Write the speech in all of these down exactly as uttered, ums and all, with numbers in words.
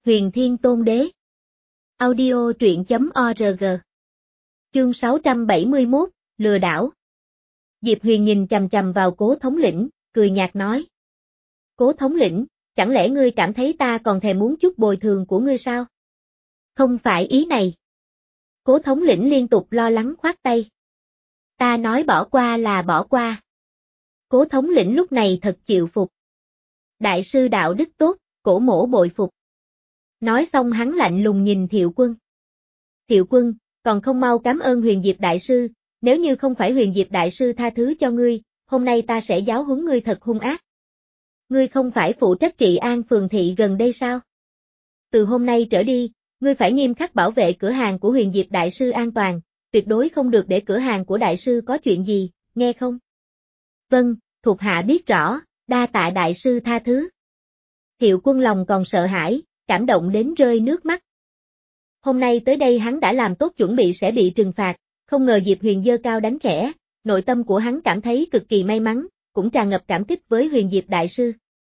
Huyền Thiên Tôn Đế. Audio truyện chấm org. Chương sáu trăm bảy mươi mốt, lừa đảo. Diệp Huyền nhìn chằm chằm vào Cố thống lĩnh, cười nhạt nói. Cố thống lĩnh, chẳng lẽ ngươi cảm thấy ta còn thèm muốn chút bồi thường của ngươi sao? Không phải ý này. Cố thống lĩnh liên tục lo lắng khoát tay. Ta nói bỏ qua là bỏ qua. Cố thống lĩnh lúc này thật chịu phục. Đại sư đạo đức tốt, cổ mỗ bội phục. Nói xong hắn lạnh lùng nhìn Thiệu Quân. Thiệu Quân, còn không mau cảm ơn Huyền Diệp Đại Sư, nếu như không phải Huyền Diệp Đại Sư tha thứ cho ngươi, hôm nay ta sẽ giáo huấn ngươi thật hung ác. Ngươi không phải phụ trách trị an phường thị gần đây sao? Từ hôm nay trở đi, ngươi phải nghiêm khắc bảo vệ cửa hàng của Huyền Diệp Đại Sư an toàn, tuyệt đối không được để cửa hàng của Đại Sư có chuyện gì, nghe không? Vâng, thuộc hạ biết rõ, đa tạ Đại Sư tha thứ. Thiệu Quân lòng còn sợ hãi, cảm động đến rơi nước mắt. Hôm nay tới đây hắn đã làm tốt chuẩn bị sẽ bị trừng phạt, không ngờ Diệp Huyền giơ cao đánh khẽ, nội tâm của hắn cảm thấy cực kỳ may mắn, cũng tràn ngập cảm kích với Huyền Diệp Đại Sư.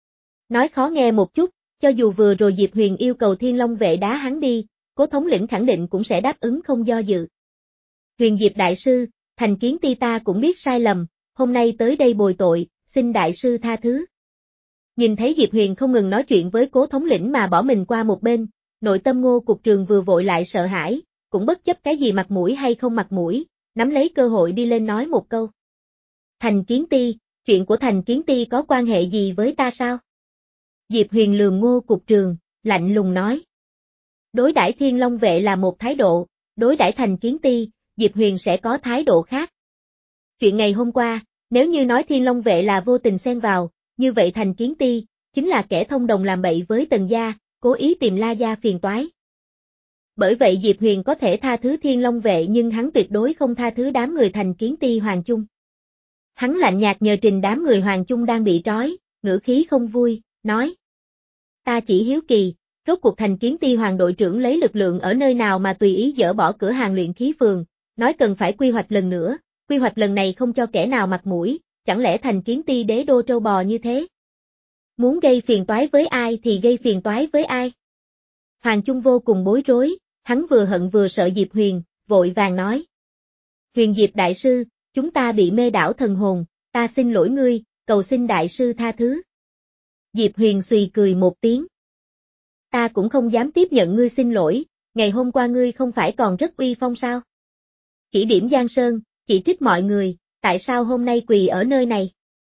Nói khó nghe một chút, cho dù vừa rồi Diệp Huyền yêu cầu Thiên Long vệ đá hắn đi, Cố thống lĩnh khẳng định cũng sẽ đáp ứng không do dự. Huyền Diệp Đại Sư, thành kiến ti ta cũng biết sai lầm, hôm nay tới đây bồi tội, xin Đại Sư tha thứ. Nhìn thấy Diệp Huyền không ngừng nói chuyện với Cố thống lĩnh mà bỏ mình qua một bên, nội tâm Ngô cục trường vừa vội lại sợ hãi, cũng bất chấp cái gì mặt mũi hay không mặt mũi, nắm lấy cơ hội đi lên nói một câu. Thành kiến ti, chuyện của thành kiến ti có quan hệ gì với ta sao? Diệp Huyền lườm Ngô cục trường, lạnh lùng nói. Đối đãi Thiên Long vệ là một thái độ, đối đãi thành kiến ti, Diệp Huyền sẽ có thái độ khác. Chuyện ngày hôm qua, nếu như nói Thiên Long vệ là vô tình xen vào, như vậy thành kiến ti, chính là kẻ thông đồng làm bậy với Tần gia, cố ý tìm La gia phiền toái. Bởi vậy Diệp Huyền có thể tha thứ Thiên Long vệ nhưng hắn tuyệt đối không tha thứ đám người thành kiến ti Hoàng Chung. Hắn lạnh nhạt nhờ trình đám người Hoàng Chung đang bị trói, ngữ khí không vui, nói. Ta chỉ hiếu kỳ, rốt cuộc thành kiến ti Hoàng đội trưởng lấy lực lượng ở nơi nào mà tùy ý dỡ bỏ cửa hàng luyện khí phường, nói cần phải quy hoạch lần nữa, quy hoạch lần này không cho kẻ nào mặt mũi. Chẳng lẽ thành kiến ti đế đô trâu bò như thế? Muốn gây phiền toái với ai thì gây phiền toái với ai? Hoàng Chung vô cùng bối rối, hắn vừa hận vừa sợ Diệp Huyền, vội vàng nói. Huyền Diệp Đại Sư, chúng ta bị mê đảo thần hồn, ta xin lỗi ngươi, cầu xin Đại Sư tha thứ. Diệp Huyền xùy cười một tiếng. Ta cũng không dám tiếp nhận ngươi xin lỗi, ngày hôm qua ngươi không phải còn rất uy phong sao? Chỉ điểm Giang Sơn, chỉ trích mọi người. Tại sao hôm nay quỳ ở nơi này?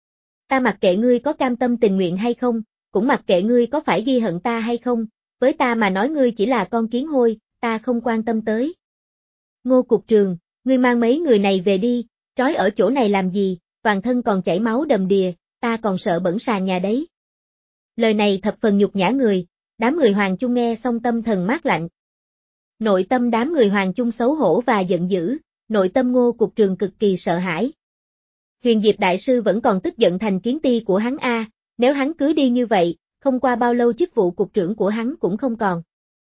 Ta mặc kệ ngươi có cam tâm tình nguyện hay không, cũng mặc kệ ngươi có phải ghi hận ta hay không, với ta mà nói ngươi chỉ là con kiến hôi, ta không quan tâm tới. Ngô cục trường, ngươi mang mấy người này về đi, trói ở chỗ này làm gì, toàn thân còn chảy máu đầm đìa, ta còn sợ bẩn sàn nhà đấy. Lời này thập phần nhục nhã người, đám người Hoàng Chung nghe xong tâm thần mát lạnh. Nội tâm đám người Hoàng Chung xấu hổ và giận dữ, nội tâm Ngô cục trường cực kỳ sợ hãi. Huyền Diệp Đại Sư vẫn còn tức giận thành kiến ti của hắn a, nếu hắn cứ đi như vậy, không qua bao lâu chức vụ cục trưởng của hắn cũng không còn.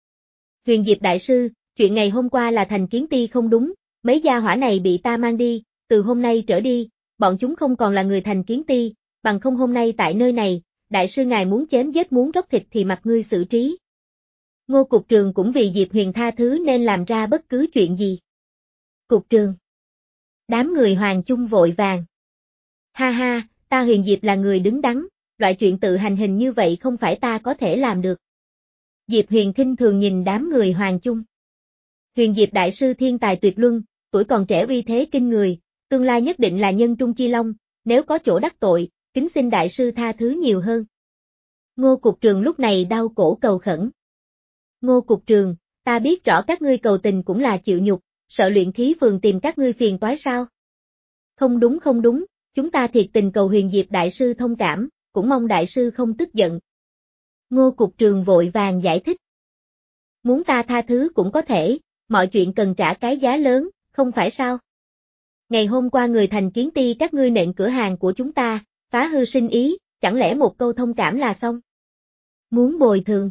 Huyền Diệp Đại Sư, chuyện ngày hôm qua là thành kiến ti không đúng, mấy gia hỏa này bị ta mang đi, từ hôm nay trở đi, bọn chúng không còn là người thành kiến ti, bằng không hôm nay tại nơi này, Đại Sư ngài muốn chém giết muốn róc thịt thì mặc ngươi xử trí. Ngô cục trường cũng vì Diệp Huyền tha thứ nên làm ra bất cứ chuyện gì. Cục trường. Đám người Hoàng Chung vội vàng. Ha ha, ta Huyền Diệp là người đứng đắn, loại chuyện tự hành hình như vậy không phải ta có thể làm được. Diệp Huyền khinh thường nhìn đám người Hoàng Chung. Huyền Diệp Đại Sư thiên tài tuyệt luân, tuổi còn trẻ uy thế kinh người, tương lai nhất định là nhân trung chi long, nếu có chỗ đắc tội, kính xin Đại Sư tha thứ nhiều hơn. Ngô cục trường lúc này đau cổ cầu khẩn. Ngô cục trường, ta biết rõ các ngươi cầu tình cũng là chịu nhục, sợ luyện khí phường tìm các ngươi phiền toái sao? Không đúng không đúng. Chúng ta thiệt tình cầu Huyền Diệp Đại Sư thông cảm, cũng mong Đại Sư không tức giận. Ngô cục trường vội vàng giải thích. Muốn ta tha thứ cũng có thể, mọi chuyện cần trả cái giá lớn, không phải sao? Ngày hôm qua người thành kiến ti các ngươi nện cửa hàng của chúng ta, phá hư sinh ý, chẳng lẽ một câu thông cảm là xong? Muốn bồi thường.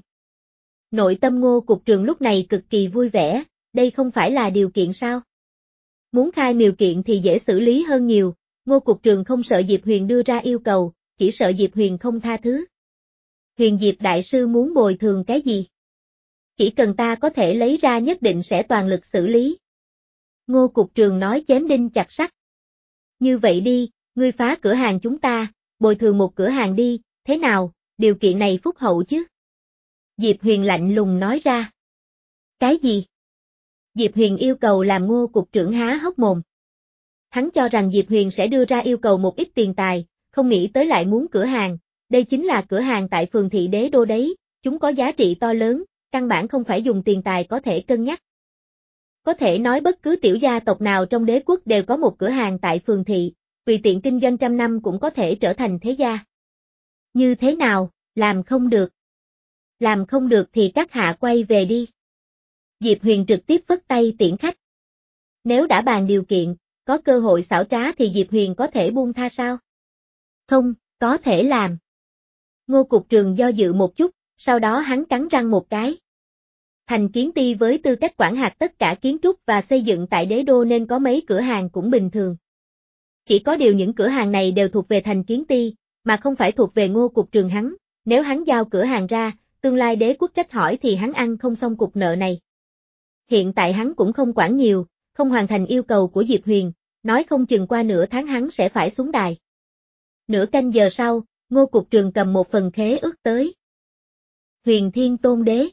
Nội tâm Ngô cục trường lúc này cực kỳ vui vẻ, đây không phải là điều kiện sao? Muốn khai miều kiện thì dễ xử lý hơn nhiều. Ngô cục trường không sợ Diệp Huyền đưa ra yêu cầu, chỉ sợ Diệp Huyền không tha thứ. Huyền Diệp Đại Sư muốn bồi thường cái gì? Chỉ cần ta có thể lấy ra nhất định sẽ toàn lực xử lý. Ngô cục trường nói chém đinh chặt sắt. Như vậy đi, ngươi phá cửa hàng chúng ta, bồi thường một cửa hàng đi, thế nào, điều kiện này phúc hậu chứ? Diệp Huyền lạnh lùng nói ra. Cái gì? Diệp Huyền yêu cầu làm Ngô cục trưởng há hốc mồm. Hắn cho rằng Diệp Huyền sẽ đưa ra yêu cầu một ít tiền tài, không nghĩ tới lại muốn cửa hàng, đây chính là cửa hàng tại phường thị đế đô đấy, chúng có giá trị to lớn, căn bản không phải dùng tiền tài có thể cân nhắc. Có thể nói bất cứ tiểu gia tộc nào trong đế quốc đều có một cửa hàng tại phường thị, tùy tiện kinh doanh trăm năm cũng có thể trở thành thế gia. Như thế nào, làm không được? Làm không được thì các hạ quay về đi. Diệp Huyền trực tiếp phất tay tiễn khách. Nếu đã bàn điều kiện, có cơ hội xảo trá thì Diệp Huyền có thể buông tha sao? Không, có thể làm. Ngô cục trường do dự một chút, sau đó hắn cắn răng một cái. Thành Kiến Ty với tư cách quản hạt tất cả kiến trúc và xây dựng tại đế đô nên có mấy cửa hàng cũng bình thường. Chỉ có điều những cửa hàng này đều thuộc về Thành Kiến Ty, mà không phải thuộc về Ngô cục trường hắn, nếu hắn giao cửa hàng ra, tương lai đế quốc trách hỏi thì hắn ăn không xong cục nợ này. Hiện tại hắn cũng không quản nhiều, không hoàn thành yêu cầu của Diệp Huyền, nói không chừng qua nửa tháng hắn sẽ phải xuống đài. Nửa canh giờ sau, Ngô cục trường cầm một phần khế ước tới. Huyền Thiên Tôn Đế.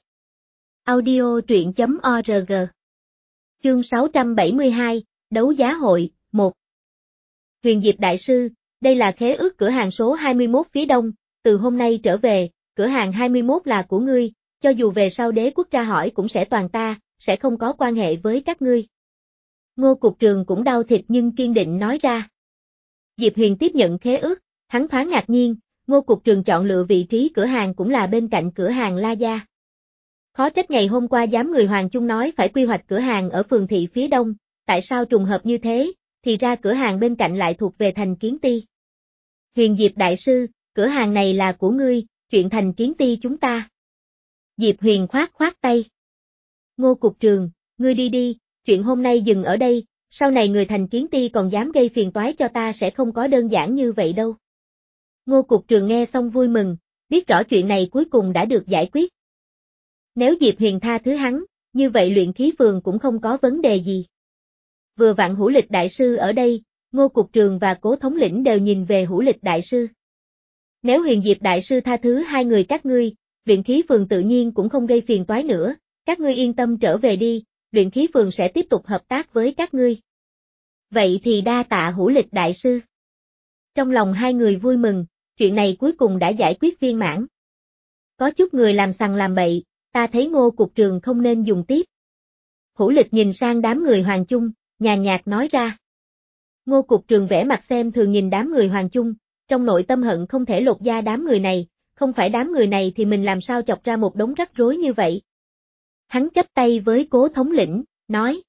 Audio truyện chấm org. Chương sáu trăm bảy mươi hai, Đấu giá hội, một. Huyền Diệp Đại Sư, đây là khế ước cửa hàng số hai mươi mốt phía đông, từ hôm nay trở về, cửa hàng hai mươi mốt là của ngươi, cho dù về sau đế quốc tra hỏi cũng sẽ toàn ta, sẽ không có quan hệ với các ngươi. Ngô cục trường cũng đau thịt nhưng kiên định nói ra. Diệp Huyền tiếp nhận khế ước, hắn thoáng ngạc nhiên, Ngô cục trường chọn lựa vị trí cửa hàng cũng là bên cạnh cửa hàng La Gia. Khó trách ngày hôm qua giám người Hoàng Trung nói phải quy hoạch cửa hàng ở phường thị phía đông, tại sao trùng hợp như thế, thì ra cửa hàng bên cạnh lại thuộc về Thành Kiến Ty. Huyền Diệp Đại Sư, cửa hàng này là của ngươi, chuyện Thành Kiến Ty chúng ta. Diệp Huyền khoát khoát tay. Ngô cục trường, ngươi đi đi, chuyện hôm nay dừng ở đây, sau này người Thành Kiến Ty còn dám gây phiền toái cho ta sẽ không có đơn giản như vậy đâu. Ngô cục trường nghe xong vui mừng, biết rõ chuyện này cuối cùng đã được giải quyết. Nếu Diệp Huyền tha thứ hắn, như vậy luyện khí phường cũng không có vấn đề gì. Vừa vặn Hữu Lịch Đại Sư ở đây, Ngô cục trường và Cố thống lĩnh đều nhìn về Hữu Lịch Đại Sư. Nếu Huyền Diệp Đại Sư tha thứ hai người các ngươi, luyện khí phường tự nhiên cũng không gây phiền toái nữa, các ngươi yên tâm trở về đi, luyện khí phường sẽ tiếp tục hợp tác với các ngươi. Vậy thì đa tạ Hữu Lịch Đại Sư. Trong lòng hai người vui mừng, chuyện này cuối cùng đã giải quyết viên mãn. Có chút người làm sằng làm bậy, ta thấy Ngô cục trường không nên dùng tiếp. Hữu Lịch nhìn sang đám người Hoàng Chung, nhàn nhạt nói ra. Ngô cục trường vẽ mặt xem thường nhìn đám người Hoàng Chung, trong nội tâm hận không thể lột da đám người này, không phải đám người này thì mình làm sao chọc ra một đống rắc rối như vậy. Hắn chắp tay với Cố thống lĩnh, nói.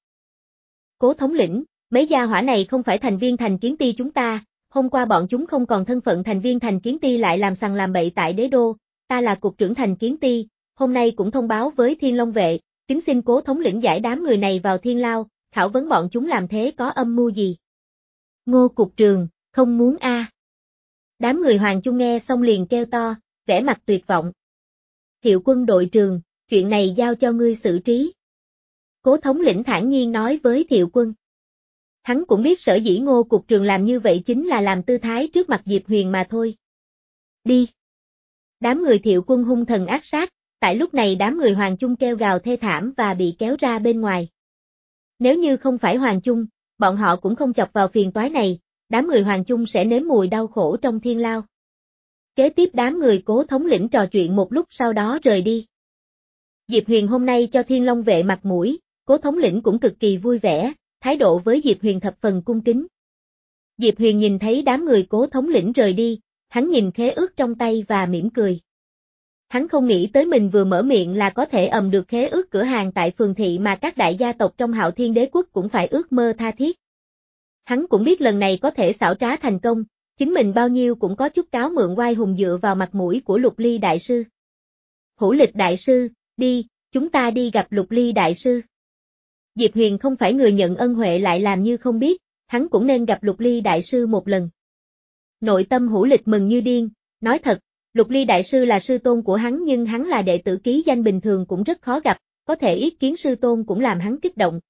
Cố thống lĩnh, mấy gia hỏa này không phải thành viên Thành Kiến Ty chúng ta, hôm qua bọn chúng không còn thân phận thành viên Thành Kiến Ty lại làm sằng làm bậy tại đế đô, ta là cục trưởng Thành Kiến Ty, hôm nay cũng thông báo với Thiên Long vệ, kính xin Cố thống lĩnh giải đám người này vào thiên lao, khảo vấn bọn chúng làm thế có âm mưu gì. Ngô cục trường, không muốn a. À. Đám người Hoàng Chung nghe xong liền kêu to, vẻ mặt tuyệt vọng. Hiệu Quân đội trường, chuyện này giao cho ngươi xử trí. Cố thống lĩnh thản nhiên nói với Thiệu Quân. Hắn cũng biết sở dĩ Ngô cục trường làm như vậy chính là làm tư thái trước mặt Diệp Huyền mà thôi. Đi. Đám người Thiệu Quân hung thần ác sát, tại lúc này đám người Hoàng Chung kêu gào thê thảm và bị kéo ra bên ngoài. Nếu như không phải Hoàng Chung, bọn họ cũng không chọc vào phiền toái này, đám người Hoàng Chung sẽ nếm mùi đau khổ trong thiên lao. Kế tiếp đám người Cố thống lĩnh trò chuyện một lúc sau đó rời đi. Diệp Huyền hôm nay cho Thiên Long vệ mặt mũi, Cố thống lĩnh cũng cực kỳ vui vẻ, thái độ với Diệp Huyền thập phần cung kính. Diệp Huyền nhìn thấy đám người Cố thống lĩnh rời đi, hắn nhìn khế ước trong tay và mỉm cười. Hắn không nghĩ tới mình vừa mở miệng là có thể ầm được khế ước cửa hàng tại phường thị mà các đại gia tộc trong Hạo Thiên Đế quốc cũng phải ước mơ tha thiết. Hắn cũng biết lần này có thể xảo trá thành công, chính mình bao nhiêu cũng có chút cáo mượn oai hùng dựa vào mặt mũi của Lục Ly Đại Sư. Hữu Lịch Đại Sư, đi, chúng ta đi gặp Lục Ly Đại Sư. Diệp Huyền không phải người nhận ân huệ lại làm như không biết, hắn cũng nên gặp Lục Ly Đại Sư một lần. Nội tâm Hữu Lịch mừng như điên, nói thật, Lục Ly đại sư là sư tôn của hắn nhưng hắn là đệ tử ký danh bình thường cũng rất khó gặp, có thể ý kiến sư tôn cũng làm hắn kích động.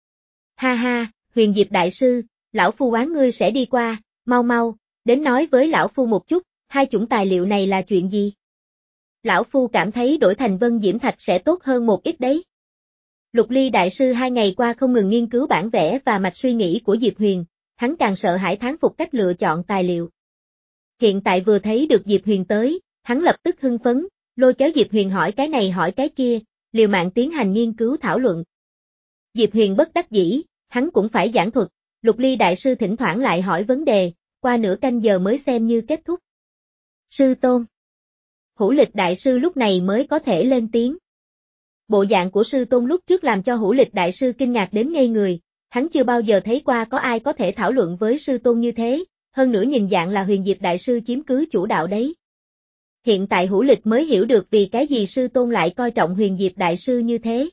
Ha ha, Huyền Diệp đại sư, lão phu oán ngươi sẽ đi qua, mau mau, đến nói với lão phu một chút, hai chủng tài liệu này là chuyện gì? Lão phu cảm thấy đổi thành Vân Diễm Thạch sẽ tốt hơn một ít đấy. Lục Ly đại sư hai ngày qua không ngừng nghiên cứu bản vẽ và mạch suy nghĩ của Diệp Huyền, hắn càng sợ hãi thán phục cách lựa chọn tài liệu. Hiện tại vừa thấy được Diệp Huyền tới, hắn lập tức hưng phấn, lôi kéo Diệp Huyền hỏi cái này hỏi cái kia, liều mạng tiến hành nghiên cứu thảo luận. Diệp Huyền bất đắc dĩ, hắn cũng phải giảng thuật, Lục Ly đại sư thỉnh thoảng lại hỏi vấn đề, qua nửa canh giờ mới xem như kết thúc. Sư tôn. Hữu Lịch đại sư lúc này mới có thể lên tiếng. Bộ dạng của sư tôn lúc trước làm cho Hữu Lịch đại sư kinh ngạc đến ngây người, hắn chưa bao giờ thấy qua có ai có thể thảo luận với sư tôn như thế, hơn nữa nhìn dạng là Huyền Diệp đại sư chiếm cứ chủ đạo đấy. Hiện tại Hữu Lịch mới hiểu được vì cái gì sư tôn lại coi trọng Huyền Diệp đại sư như thế.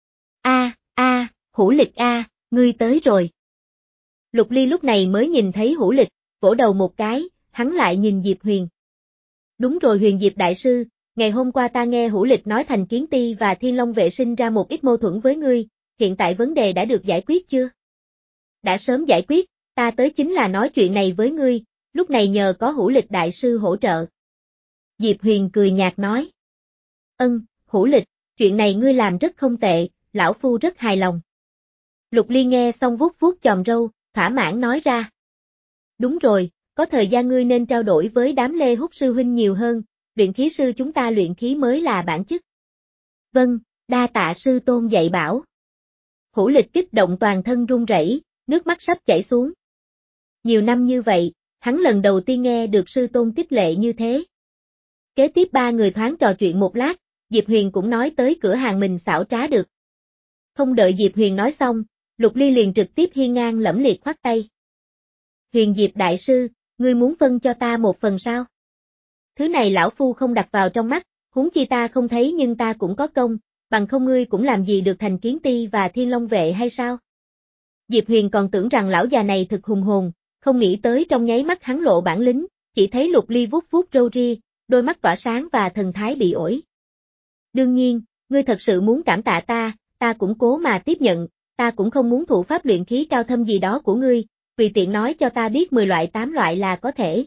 A, a, Hữu Lịch a, ngươi tới rồi. Lục Ly lúc này mới nhìn thấy Hữu Lịch, vỗ đầu một cái, hắn lại nhìn Diệp Huyền. Đúng rồi Huyền Diệp đại sư, ngày hôm qua ta nghe Hữu Lịch nói Thành Kiến Ti và Thiên Long vệ sinh ra một ít mâu thuẫn với ngươi, hiện tại vấn đề đã được giải quyết chưa? Đã sớm giải quyết, ta tới chính là nói chuyện này với ngươi, lúc này nhờ có Hữu Lịch đại sư hỗ trợ. Diệp Huyền cười nhạt nói. Ân, Hữu Lịch, chuyện này ngươi làm rất không tệ, lão phu rất hài lòng. Lục Ly nghe xong vuốt vuốt chòm râu, thỏa mãn nói ra. Đúng rồi, có thời gian ngươi nên trao đổi với đám Lê Húc sư huynh nhiều hơn, luyện khí sư chúng ta luyện khí mới là bản chức. Vâng, đa tạ sư tôn dạy bảo. Hữu Lịch kích động toàn thân run rẩy, nước mắt sắp chảy xuống. Nhiều năm như vậy, hắn lần đầu tiên nghe được sư tôn khích lệ như thế. Kế tiếp ba người thoáng trò chuyện một lát, Diệp Huyền cũng nói tới cửa hàng mình xảo trá được. Không đợi Diệp Huyền nói xong, Lục Ly liền trực tiếp hiên ngang lẫm liệt khoát tay. Huyền Diệp đại sư, ngươi muốn phân cho ta một phần sao? Thứ này lão phu không đặt vào trong mắt, huống chi ta không thấy nhưng ta cũng có công, bằng không ngươi cũng làm gì được Thành Kiến Ti và Thiên Long vệ hay sao? Diệp Huyền còn tưởng rằng lão già này thực hùng hồn, không nghĩ tới trong nháy mắt hắn lộ bản lĩnh, chỉ thấy Lục Ly vuốt vuốt râu ria, đôi mắt tỏa sáng và thần thái bị ổi. Đương nhiên, ngươi thật sự muốn cảm tạ ta, ta cũng cố mà tiếp nhận, ta cũng không muốn thủ pháp luyện khí cao thâm gì đó của ngươi, tùy tiện nói cho ta biết mười loại tám loại là có thể.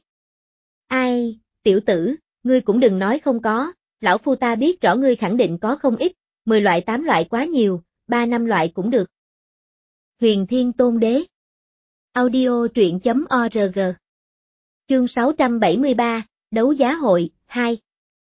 Ai, tiểu tử, ngươi cũng đừng nói không có, lão phu ta biết rõ ngươi khẳng định có không ít, mười loại tám loại quá nhiều, ba năm loại cũng được. Huyền Thiên Tôn Đế. Audio truyện chấm org. Chương sáu trăm bảy mươi ba, Đấu giá hội, hai.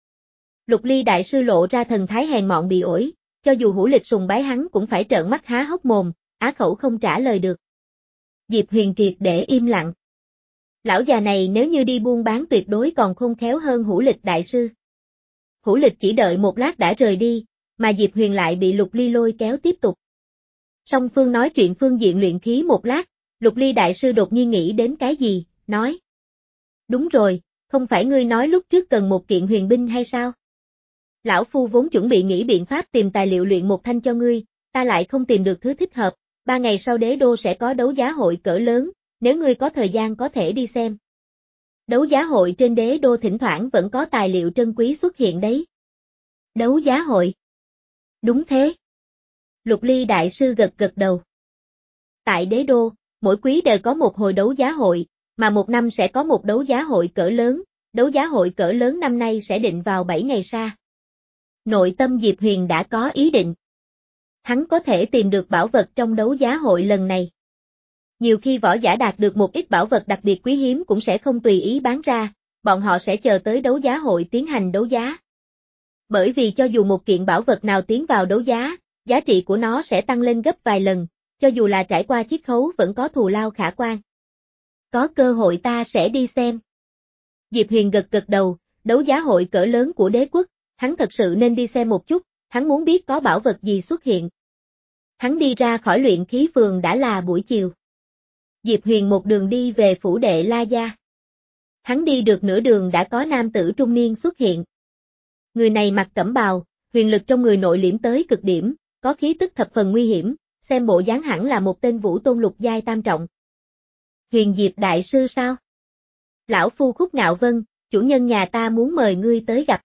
Lục Ly đại sư lộ ra thần thái hèn mọn bị ổi, cho dù Hữu Lịch sùng bái hắn cũng phải trợn mắt há hốc mồm, á khẩu không trả lời được. Diệp Huyền triệt để im lặng. Lão già này nếu như đi buôn bán tuyệt đối còn khôn khéo hơn Hữu Lịch đại sư. Hữu Lịch chỉ đợi một lát đã rời đi, mà Diệp Huyền lại bị Lục Ly lôi kéo tiếp tục. Song phương nói chuyện phương diện luyện khí một lát, Lục Ly đại sư đột nhiên nghĩ đến cái gì, nói. Đúng rồi, không phải ngươi nói lúc trước cần một kiện huyền binh hay sao? Lão phu vốn chuẩn bị nghĩ biện pháp tìm tài liệu luyện một thanh cho ngươi, ta lại không tìm được thứ thích hợp, ba ngày sau đế đô sẽ có đấu giá hội cỡ lớn, nếu ngươi có thời gian có thể đi xem. Đấu giá hội trên đế đô thỉnh thoảng vẫn có tài liệu trân quý xuất hiện đấy. Đấu giá hội? Đúng thế. Lục Ly đại sư gật gật đầu. Tại đế đô, mỗi quý đều có một hồi đấu giá hội, mà một năm sẽ có một đấu giá hội cỡ lớn, đấu giá hội cỡ lớn năm nay sẽ định vào bảy ngày sau. Nội tâm Diệp Huyền đã có ý định. Hắn có thể tìm được bảo vật trong đấu giá hội lần này. Nhiều khi võ giả đạt được một ít bảo vật đặc biệt quý hiếm cũng sẽ không tùy ý bán ra, bọn họ sẽ chờ tới đấu giá hội tiến hành đấu giá. Bởi vì cho dù một kiện bảo vật nào tiến vào đấu giá, giá trị của nó sẽ tăng lên gấp vài lần, cho dù là trải qua chiết khấu vẫn có thù lao khả quan. Có cơ hội ta sẽ đi xem. Diệp Huyền gật gật đầu, đấu giá hội cỡ lớn của đế quốc, hắn thật sự nên đi xem một chút, hắn muốn biết có bảo vật gì xuất hiện. Hắn đi ra khỏi luyện khí phường đã là buổi chiều. Diệp Huyền một đường đi về phủ đệ La Gia. Hắn đi được nửa đường đã có nam tử trung niên xuất hiện. Người này mặc cẩm bào, huyền lực trong người nội liễm tới cực điểm, có khí tức thập phần nguy hiểm, xem bộ dáng hẳn là một tên vũ tôn lục giai tam trọng. Huyền Diệp đại sư sao? Lão phu Khúc Ngạo Vân, chủ nhân nhà ta muốn mời ngươi tới gặp.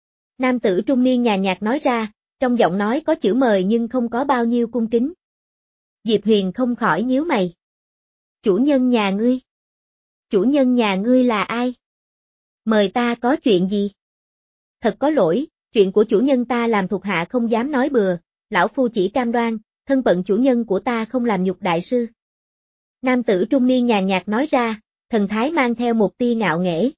Nam tử trung niên nhàn nhạt nói ra, trong giọng nói có chữ mời nhưng không có bao nhiêu cung kính. Diệp Huyền không khỏi nhíu mày. Chủ nhân nhà ngươi? Chủ nhân nhà ngươi là ai? Mời ta có chuyện gì? Thật có lỗi, chuyện của chủ nhân ta làm thuộc hạ không dám nói bừa, lão phu chỉ cam đoan, thân phận chủ nhân của ta không làm nhục đại sư. Nam tử trung niên nhàn nhạt nói ra, thần thái mang theo một tia ngạo nghễ.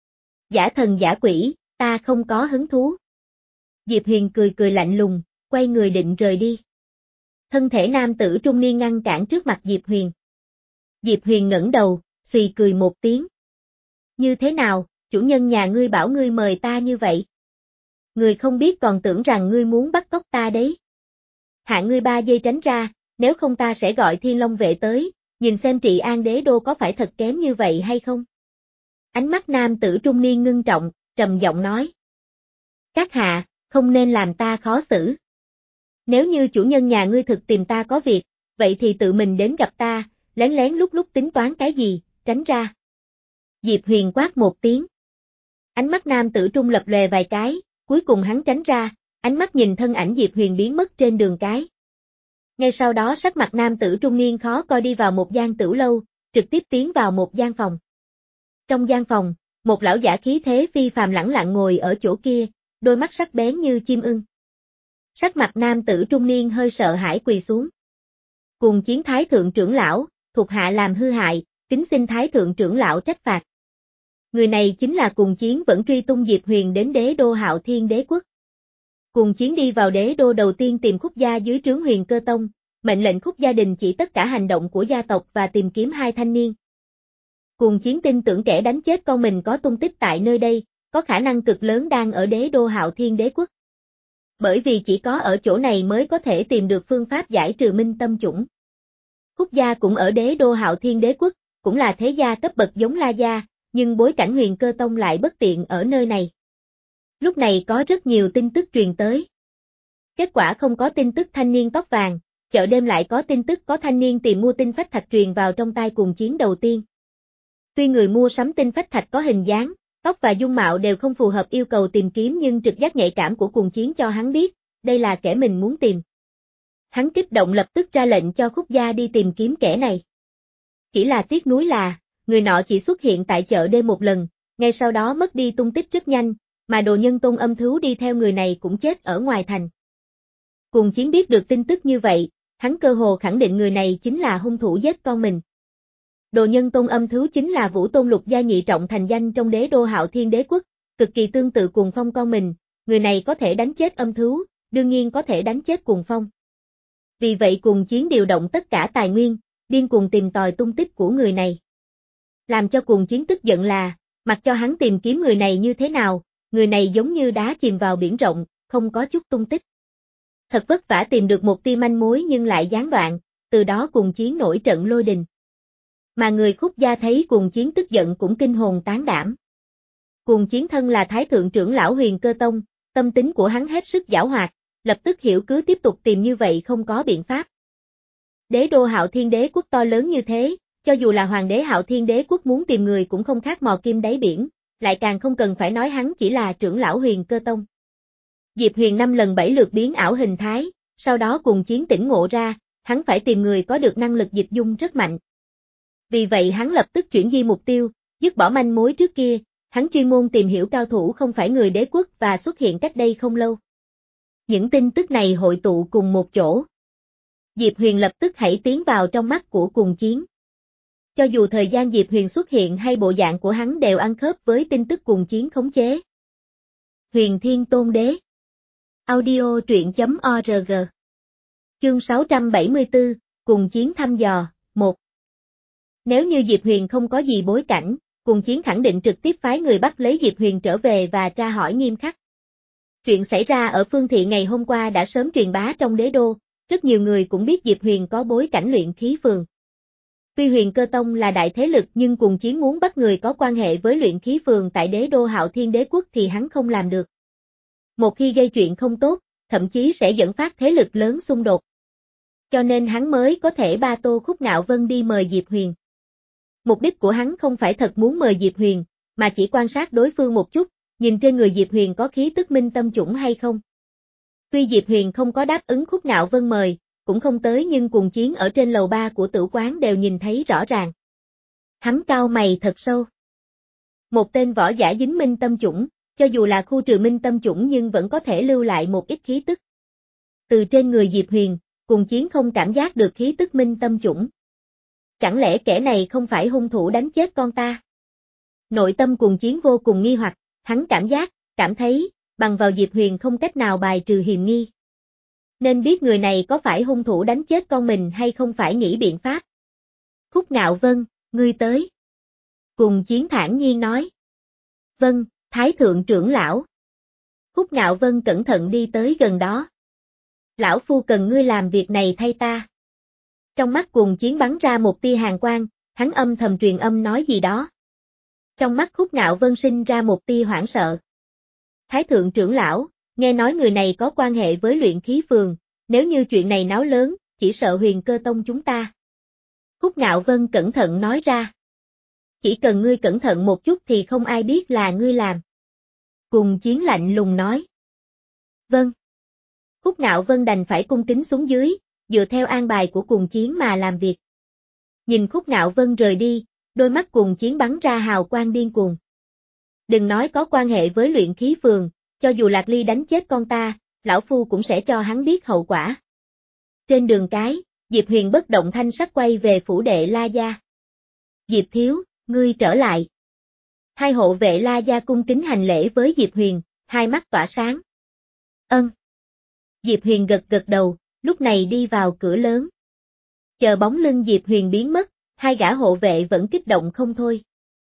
Giả thần giả quỷ, ta không có hứng thú. Diệp Huyền cười cười lạnh lùng, quay người định rời đi. Thân thể nam tử trung niên ngăn cản trước mặt Diệp Huyền. Diệp Huyền ngẩng đầu, xì cười một tiếng. Như thế nào, chủ nhân nhà ngươi bảo ngươi mời ta như vậy? Người không biết còn tưởng rằng ngươi muốn bắt cóc ta đấy. Hạ ngươi ba giây tránh ra, nếu không ta sẽ gọi Thiên Long vệ tới, nhìn xem Trị An đế đô có phải thật kém như vậy hay không? Ánh mắt nam tử trung niên ngưng trọng, trầm giọng nói. Các hạ, không nên làm ta khó xử. Nếu như chủ nhân nhà ngươi thực tìm ta có việc, vậy thì tự mình đến gặp ta, lén lén lúc lúc tính toán cái gì, tránh ra. Diệp Huyền quát một tiếng. Ánh mắt nam tử trung lập lòe vài cái, cuối cùng hắn tránh ra, ánh mắt nhìn thân ảnh Diệp Huyền biến mất trên đường cái. Ngay sau đó sắc mặt nam tử trung niên khó coi đi vào một gian tửu lâu, trực tiếp tiến vào một gian phòng. Trong gian phòng, một lão giả khí thế phi phàm lẳng lặng ngồi ở chỗ kia, đôi mắt sắc bén như chim ưng. Sắc mặt nam tử trung niên hơi sợ hãi quỳ xuống. Cùng chiến thái thượng trưởng lão, thuộc hạ làm hư hại, kính xin thái thượng trưởng lão trách phạt. Người này chính là cùng chiến vẫn truy tung Diệp Huyền đến đế đô Hạo Thiên đế quốc. Cùng chiến đi vào đế đô đầu tiên tìm Khúc gia dưới trướng Huyền Cơ Tông, mệnh lệnh Khúc gia đình chỉ tất cả hành động của gia tộc và tìm kiếm hai thanh niên. Cùng chiến tin tưởng kẻ đánh chết con mình có tung tích tại nơi đây, có khả năng cực lớn đang ở đế đô Hạo Thiên đế quốc. Bởi vì chỉ có ở chỗ này mới có thể tìm được phương pháp giải trừ minh tâm chủng. Khúc gia cũng ở đế đô Hạo Thiên đế quốc, cũng là thế gia cấp bậc giống La gia, nhưng bối cảnh Huyền Cơ Tông lại bất tiện ở nơi này. Lúc này có rất nhiều tin tức truyền tới. Kết quả không có tin tức thanh niên tóc vàng, chợ đêm lại có tin tức có thanh niên tìm mua tinh phách thạch truyền vào trong tay cùng chiến đầu tiên. Tuy người mua sắm tinh phách thạch có hình dáng, tóc và dung mạo đều không phù hợp yêu cầu tìm kiếm nhưng trực giác nhạy cảm của cùng chiến cho hắn biết, đây là kẻ mình muốn tìm. Hắn kích động lập tức ra lệnh cho Khúc gia đi tìm kiếm kẻ này. Chỉ là tiếc nuối là, người nọ chỉ xuất hiện tại chợ đêm một lần, ngay sau đó mất đi tung tích rất nhanh, mà đồ nhân tôn âm thú đi theo người này cũng chết ở ngoài thành. Cùng chiến biết được tin tức như vậy, hắn cơ hồ khẳng định người này chính là hung thủ giết con mình. Đồ nhân tôn âm thú chính là Vũ Tôn Lục gia nhị trọng thành danh trong đế đô Hạo Thiên đế quốc, cực kỳ tương tự Cuồng Phong con mình, người này có thể đánh chết âm thú, đương nhiên có thể đánh chết Cuồng Phong. Vì vậy cùng chiến điều động tất cả tài nguyên, điên cuồng tìm tòi tung tích của người này. Làm cho cùng chiến tức giận là, mặc cho hắn tìm kiếm người này như thế nào, người này giống như đá chìm vào biển rộng, không có chút tung tích. Thật vất vả tìm được một tia manh mối nhưng lại gián đoạn, từ đó cùng chiến nổi trận lôi đình. Mà người Khúc gia thấy cùng chiến tức giận cũng kinh hồn tán đảm. Cùng chiến thân là thái thượng trưởng lão Huyền Cơ Tông, tâm tính của hắn hết sức giảo hoạt, lập tức hiểu cứ tiếp tục tìm như vậy không có biện pháp. Đế đô Hạo Thiên đế quốc to lớn như thế, cho dù là hoàng đế Hạo Thiên đế quốc muốn tìm người cũng không khác mò kim đáy biển, lại càng không cần phải nói hắn chỉ là trưởng lão Huyền Cơ Tông. Diệp Huyền năm lần bảy lượt biến ảo hình thái, sau đó cùng chiến tỉnh ngộ ra, hắn phải tìm người có được năng lực dịch dung rất mạnh. Vì vậy hắn lập tức chuyển di mục tiêu, dứt bỏ manh mối trước kia, hắn chuyên môn tìm hiểu cao thủ không phải người đế quốc và xuất hiện cách đây không lâu. Những tin tức này hội tụ cùng một chỗ. Diệp Huyền lập tức hãy tiến vào trong mắt của cùng chiến. Cho dù thời gian Diệp Huyền xuất hiện hay bộ dạng của hắn đều ăn khớp với tin tức cùng chiến khống chế. Huyền Thiên Tôn Đế. Audio truyện chấm org. Chương sáu trăm bảy mươi tư, cùng chiến thăm dò, một. Nếu như Diệp Huyền không có gì bối cảnh, cùng chiến khẳng định trực tiếp phái người bắt lấy Diệp Huyền trở về và tra hỏi nghiêm khắc. Chuyện xảy ra ở Phương Thị ngày hôm qua đã sớm truyền bá trong đế đô, rất nhiều người cũng biết Diệp Huyền có bối cảnh luyện khí phường. Tuy Huyền Cơ Tông là đại thế lực nhưng cùng chiến muốn bắt người có quan hệ với luyện khí phường tại đế đô Hạo Thiên đế quốc thì hắn không làm được. Một khi gây chuyện không tốt, thậm chí sẽ dẫn phát thế lực lớn xung đột. Cho nên hắn mới có thể ba tô Khúc Ngạo Vân đi mời Diệp Huyền. Mục đích của hắn không phải thật muốn mời Diệp Huyền, mà chỉ quan sát đối phương một chút, nhìn trên người Diệp Huyền có khí tức minh tâm chủng hay không. Tuy Diệp Huyền không có đáp ứng Khúc Ngạo Vân mời, cũng không tới nhưng cùng chiến ở trên lầu ba của tử quán đều nhìn thấy rõ ràng. Hắn cau mày thật sâu. Một tên võ giả dính minh tâm chủng, cho dù là khu trừ minh tâm chủng nhưng vẫn có thể lưu lại một ít khí tức. Từ trên người Diệp Huyền, cùng chiến không cảm giác được khí tức minh tâm chủng. Chẳng lẽ kẻ này không phải hung thủ đánh chết con ta? Nội tâm cùng chiến vô cùng nghi hoặc, hắn cảm giác, cảm thấy, bằng vào Diệp Huyền không cách nào bài trừ hiềm nghi. Nên biết người này có phải hung thủ đánh chết con mình hay không phải nghĩ biện pháp. Khúc Ngạo Vân, ngươi tới. Cùng chiến thản nhiên nói. Vâng, Thái Thượng trưởng lão. Khúc Ngạo Vân cẩn thận đi tới gần đó. Lão phu cần ngươi làm việc này thay ta. Trong mắt cùng chiến bắn ra một tia hàn quang, hắn âm thầm truyền âm nói gì đó. Trong mắt Khúc Ngạo Vân sinh ra một tia hoảng sợ. Thái Thượng trưởng lão, nghe nói người này có quan hệ với luyện khí phường, nếu như chuyện này náo lớn, chỉ sợ Huyền Cơ Tông chúng ta. Khúc Ngạo Vân cẩn thận nói ra. Chỉ cần ngươi cẩn thận một chút thì không ai biết là ngươi làm. Cùng chiến lạnh lùng nói. Vâng. Khúc Ngạo Vân đành phải cung kính xuống dưới, dựa theo an bài của cùng chiến mà làm việc. Nhìn Khúc Ngạo Vân rời đi, đôi mắt cùng chiến bắn ra hào quang điên cuồng. Đừng nói có quan hệ với luyện khí phường, cho dù Lạc Ly đánh chết con ta, lão phu cũng sẽ cho hắn biết hậu quả. Trên đường cái, Diệp Huyền bất động thanh sắc quay về phủ đệ La Gia. Diệp thiếu, ngươi trở lại. Hai hộ vệ La Gia cung kính hành lễ với Diệp Huyền, hai mắt tỏa sáng. Ân. Diệp Huyền gật gật đầu, lúc này đi vào cửa lớn. Chờ bóng lưng Diệp Huyền biến mất, hai gã hộ vệ vẫn kích động không thôi.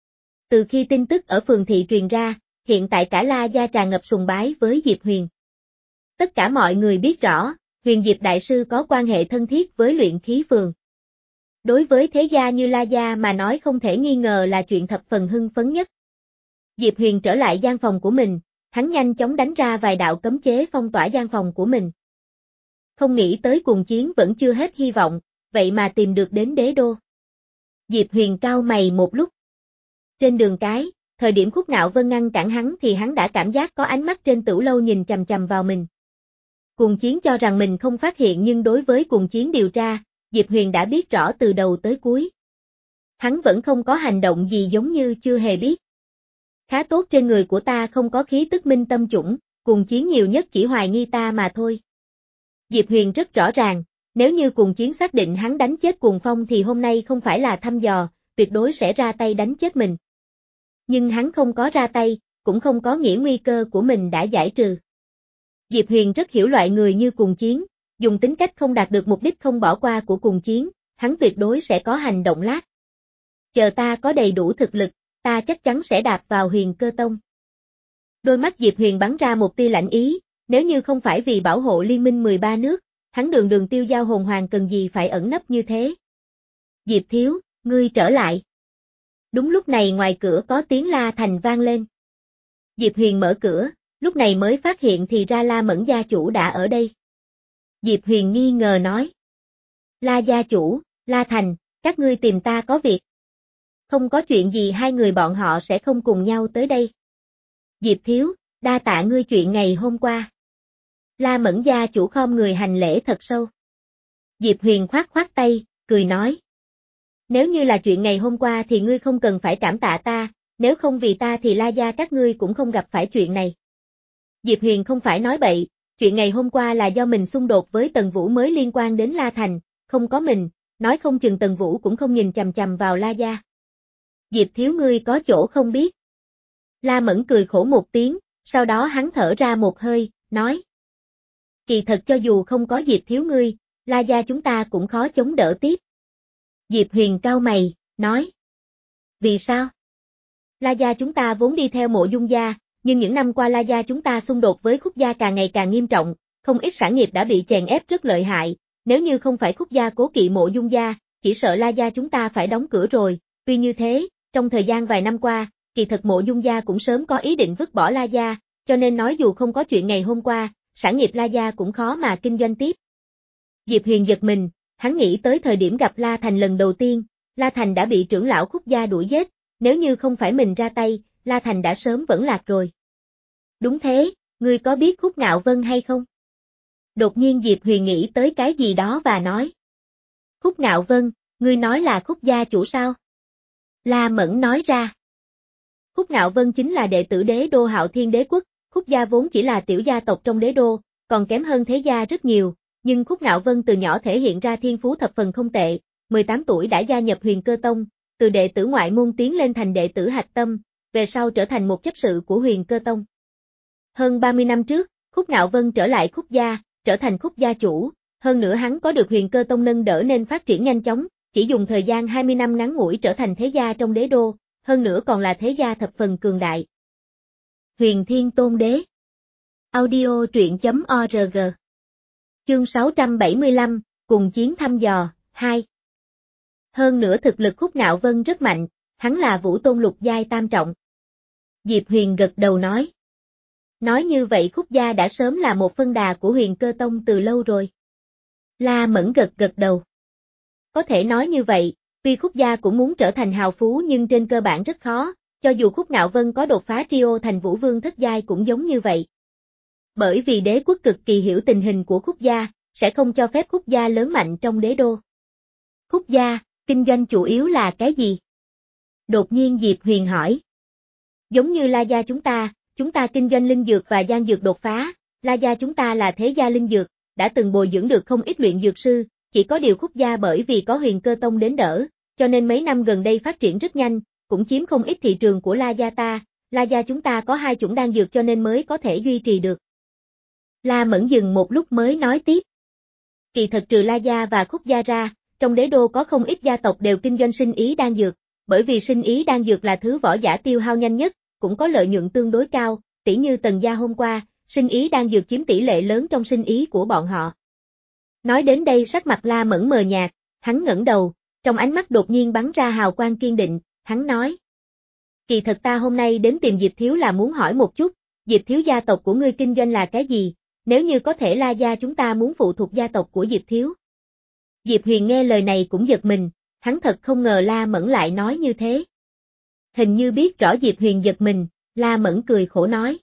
Từ khi tin tức ở phường thị truyền ra, hiện tại cả La Gia tràn ngập sùng bái với Diệp Huyền. Tất cả mọi người biết rõ, Huyền Diệp Đại Sư có quan hệ thân thiết với luyện khí phường. Đối với thế gia như La Gia mà nói không thể nghi ngờ là chuyện thập phần hưng phấn nhất. Diệp Huyền trở lại gian phòng của mình, hắn nhanh chóng đánh ra vài đạo cấm chế phong tỏa gian phòng của mình. Không nghĩ tới cùng chiến vẫn chưa hết hy vọng, vậy mà tìm được đến đế đô. Diệp Huyền cau mày một lúc. Trên đường cái, thời điểm Khúc Ngạo Vân ngăn cản hắn thì hắn đã cảm giác có ánh mắt trên tửu lâu nhìn chằm chằm vào mình. Cùng chiến cho rằng mình không phát hiện nhưng đối với cùng chiến điều tra, Diệp Huyền đã biết rõ từ đầu tới cuối. Hắn vẫn không có hành động gì giống như chưa hề biết. Khá tốt trên người của ta không có khí tức minh tâm chủng, cùng chiến nhiều nhất chỉ hoài nghi ta mà thôi. Diệp Huyền rất rõ ràng, nếu như cùng chiến xác định hắn đánh chết Cuồng Phong thì hôm nay không phải là thăm dò, tuyệt đối sẽ ra tay đánh chết mình. Nhưng hắn không có ra tay, cũng không có nghĩa nguy cơ của mình đã giải trừ. Diệp Huyền rất hiểu loại người như cùng chiến, dùng tính cách không đạt được mục đích không bỏ qua của cùng chiến, hắn tuyệt đối sẽ có hành động lát. Chờ ta có đầy đủ thực lực, ta chắc chắn sẽ đạp vào Huyền Cơ Tông. Đôi mắt Diệp Huyền bắn ra một tia lạnh ý, nếu như không phải vì bảo hộ liên minh mười ba nước, hắn đường đường Tiêu Giao hồn hoàng cần gì phải ẩn nấp như thế. Diệp thiếu, ngươi trở lại. Đúng lúc này ngoài cửa có tiếng la thành vang lên. Diệp Huyền mở cửa, lúc này mới phát hiện thì ra La Mẫn gia chủ đã ở đây. Diệp Huyền nghi ngờ nói. La gia chủ, La Thành, các ngươi tìm ta có việc. Không có chuyện gì hai người bọn họ sẽ không cùng nhau tới đây. Diệp thiếu, đa tạ ngươi chuyện ngày hôm qua. La Mẫn gia chủ khom người hành lễ thật sâu. Diệp Huyền khoát khoát tay, cười nói. Nếu như là chuyện ngày hôm qua thì ngươi không cần phải cảm tạ ta, nếu không vì ta thì La gia các ngươi cũng không gặp phải chuyện này. Diệp Huyền không phải nói bậy, chuyện ngày hôm qua là do mình xung đột với Tần Vũ mới liên quan đến La Thành, không có mình, nói không chừng Tần Vũ cũng không nhìn chằm chằm vào La gia. Diệp thiếu ngươi có chỗ không biết. La Mẫn cười khổ một tiếng, sau đó hắn thở ra một hơi, nói. Kỳ thật cho dù không có Diệp thiếu ngươi, La gia chúng ta cũng khó chống đỡ tiếp. Diệp Huyền cau mày, nói. Vì sao? La gia chúng ta vốn đi theo Mộ Dung gia, nhưng những năm qua La gia chúng ta xung đột với Khúc gia càng ngày càng nghiêm trọng, không ít sản nghiệp đã bị chèn ép rất lợi hại, nếu như không phải Khúc gia cố kỵ Mộ Dung gia, chỉ sợ La gia chúng ta phải đóng cửa rồi, tuy như thế, trong thời gian vài năm qua, kỳ thật Mộ Dung gia cũng sớm có ý định vứt bỏ La gia, cho nên nói dù không có chuyện ngày hôm qua, sản nghiệp La gia cũng khó mà kinh doanh tiếp. Diệp Huyền giật mình, hắn nghĩ tới thời điểm gặp La Thành lần đầu tiên, La Thành đã bị trưởng lão Khúc gia đuổi giết, nếu như không phải mình ra tay, La Thành đã sớm vẫn lạc rồi. Đúng thế, ngươi có biết Khúc Ngạo Vân hay không? Đột nhiên Diệp Huyền nghĩ tới cái gì đó và nói. Khúc Ngạo Vân, ngươi nói là Khúc gia chủ sao? La Mẫn nói ra. Khúc Ngạo Vân chính là đệ tử đế đô Hạo Thiên Đế quốc, Khúc gia vốn chỉ là tiểu gia tộc trong đế đô, còn kém hơn thế gia rất nhiều, nhưng Khúc Ngạo Vân từ nhỏ thể hiện ra thiên phú thập phần không tệ, mười tám tuổi đã gia nhập Huyền Cơ Tông, từ đệ tử ngoại môn tiến lên thành đệ tử hạch tâm, về sau trở thành một chấp sự của Huyền Cơ Tông. Hơn ba mươi năm trước, Khúc Ngạo Vân trở lại Khúc gia, trở thành Khúc gia chủ, hơn nữa hắn có được Huyền Cơ Tông nâng đỡ nên phát triển nhanh chóng, chỉ dùng thời gian hai mươi năm ngắn ngủi trở thành thế gia trong đế đô, hơn nữa còn là thế gia thập phần cường đại. Huyền Thiên Tôn Đế. Audio truyện chấm org. Chương sáu trăm bảy mươi lăm, cùng chiến thăm dò, hai. Hơn nữa thực lực Khúc Ngạo Vân rất mạnh, hắn là Vũ Tôn lục giai tam trọng. Diệp Huyền gật đầu nói. Nói như vậy Khúc gia đã sớm là một phân đà của Huyền Cơ Tông từ lâu rồi. La Mẫn gật gật đầu. Có thể nói như vậy, tuy Khúc gia cũng muốn trở thành hào phú nhưng trên cơ bản rất khó, cho dù Khúc Ngạo Vân có đột phá trio thành Vũ Vương thất giai cũng giống như vậy. Bởi vì đế quốc cực kỳ hiểu tình hình của Khúc gia, sẽ không cho phép Khúc gia lớn mạnh trong đế đô. Khúc gia, kinh doanh chủ yếu là cái gì? Đột nhiên Diệp Huyền hỏi. Giống như La gia chúng ta, chúng ta kinh doanh linh dược và gian dược đột phá, La gia chúng ta là thế gia linh dược, đã từng bồi dưỡng được không ít luyện dược sư, chỉ có điều Khúc gia bởi vì có Huyền Cơ Tông đến đỡ, cho nên mấy năm gần đây phát triển rất nhanh, cũng chiếm không ít thị trường của La gia ta, La gia chúng ta có hai chủng đan dược cho nên mới có thể duy trì được. La Mẫn dừng một lúc mới nói tiếp. Kỳ thật trừ La gia và Khúc gia ra, trong đế đô có không ít gia tộc đều kinh doanh sinh ý đan dược, bởi vì sinh ý đan dược là thứ võ giả tiêu hao nhanh nhất, cũng có lợi nhuận tương đối cao, tỉ như Tần gia hôm qua, sinh ý đan dược chiếm tỷ lệ lớn trong sinh ý của bọn họ. Nói đến đây sắc mặt La Mẫn mờ nhạt, hắn ngẩng đầu, trong ánh mắt đột nhiên bắn ra hào quang kiên định, hắn nói. Kỳ thật ta hôm nay đến tìm Diệp Thiếu là muốn hỏi một chút, Diệp Thiếu gia tộc của ngươi kinh doanh là cái gì, nếu như có thể La gia chúng ta muốn phụ thuộc gia tộc của Diệp Thiếu. Diệp Huyền nghe lời này cũng giật mình, hắn thật không ngờ La Mẫn lại nói như thế. Hình như biết rõ Diệp Huyền giật mình, La Mẫn cười khổ nói.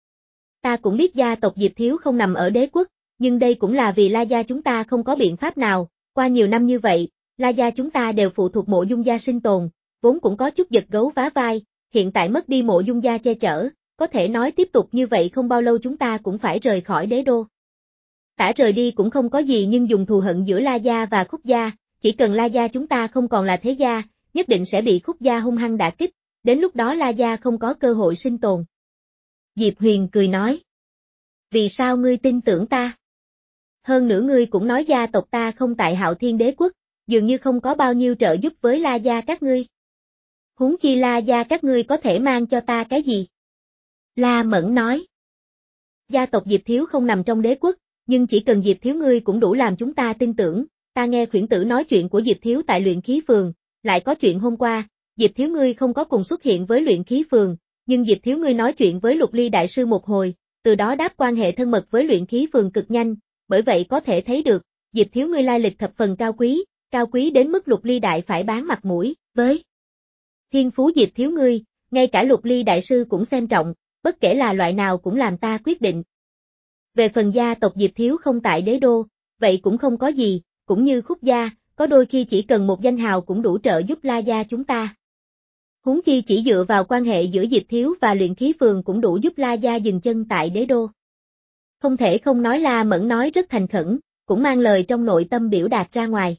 Ta cũng biết gia tộc Diệp Thiếu không nằm ở đế quốc, nhưng đây cũng là vì La gia chúng ta không có biện pháp nào, qua nhiều năm như vậy, La gia chúng ta đều phụ thuộc Mộ Dung gia sinh tồn, vốn cũng có chút giật gấu vá vai, hiện tại mất đi Mộ Dung gia che chở, có thể nói tiếp tục như vậy không bao lâu chúng ta cũng phải rời khỏi đế đô. Tả rời đi cũng không có gì nhưng dùng thù hận giữa La gia và Khúc gia, chỉ cần La gia chúng ta không còn là thế gia, nhất định sẽ bị Khúc gia hung hăng đả kích, đến lúc đó La gia không có cơ hội sinh tồn. Diệp Huyền cười nói. Vì sao ngươi tin tưởng ta? Hơn nữa ngươi cũng nói gia tộc ta không tại Hạo Thiên Đế quốc, dường như không có bao nhiêu trợ giúp với La gia các ngươi. Huống chi La gia các ngươi có thể mang cho ta cái gì? La Mẫn nói. Gia tộc Diệp Thiếu không nằm trong đế quốc, nhưng chỉ cần Diệp Thiếu ngươi cũng đủ làm chúng ta tin tưởng, ta nghe khuyển tử nói chuyện của Diệp Thiếu tại luyện khí phường, lại có chuyện hôm qua, Diệp Thiếu ngươi không có cùng xuất hiện với luyện khí phường, nhưng Diệp Thiếu ngươi nói chuyện với Lục Ly đại sư một hồi, từ đó đáp quan hệ thân mật với luyện khí phường cực nhanh, bởi vậy có thể thấy được, Diệp Thiếu ngươi lai lịch thập phần cao quý, cao quý đến mức Lục Ly đại phải bán mặt mũi, với thiên phú Diệp Thiếu ngươi, ngay cả Lục Ly đại sư cũng xem trọng, bất kể là loại nào cũng làm ta quyết định. Về phần gia tộc Diệp Thiếu không tại đế đô, vậy cũng không có gì, cũng như Khúc gia, có đôi khi chỉ cần một danh hào cũng đủ trợ giúp La gia chúng ta. Huống chi chỉ dựa vào quan hệ giữa Diệp Thiếu và luyện khí phường cũng đủ giúp La gia dừng chân tại đế đô. Không thể không nói La Mẫn nói rất thành khẩn, cũng mang lời trong nội tâm biểu đạt ra ngoài.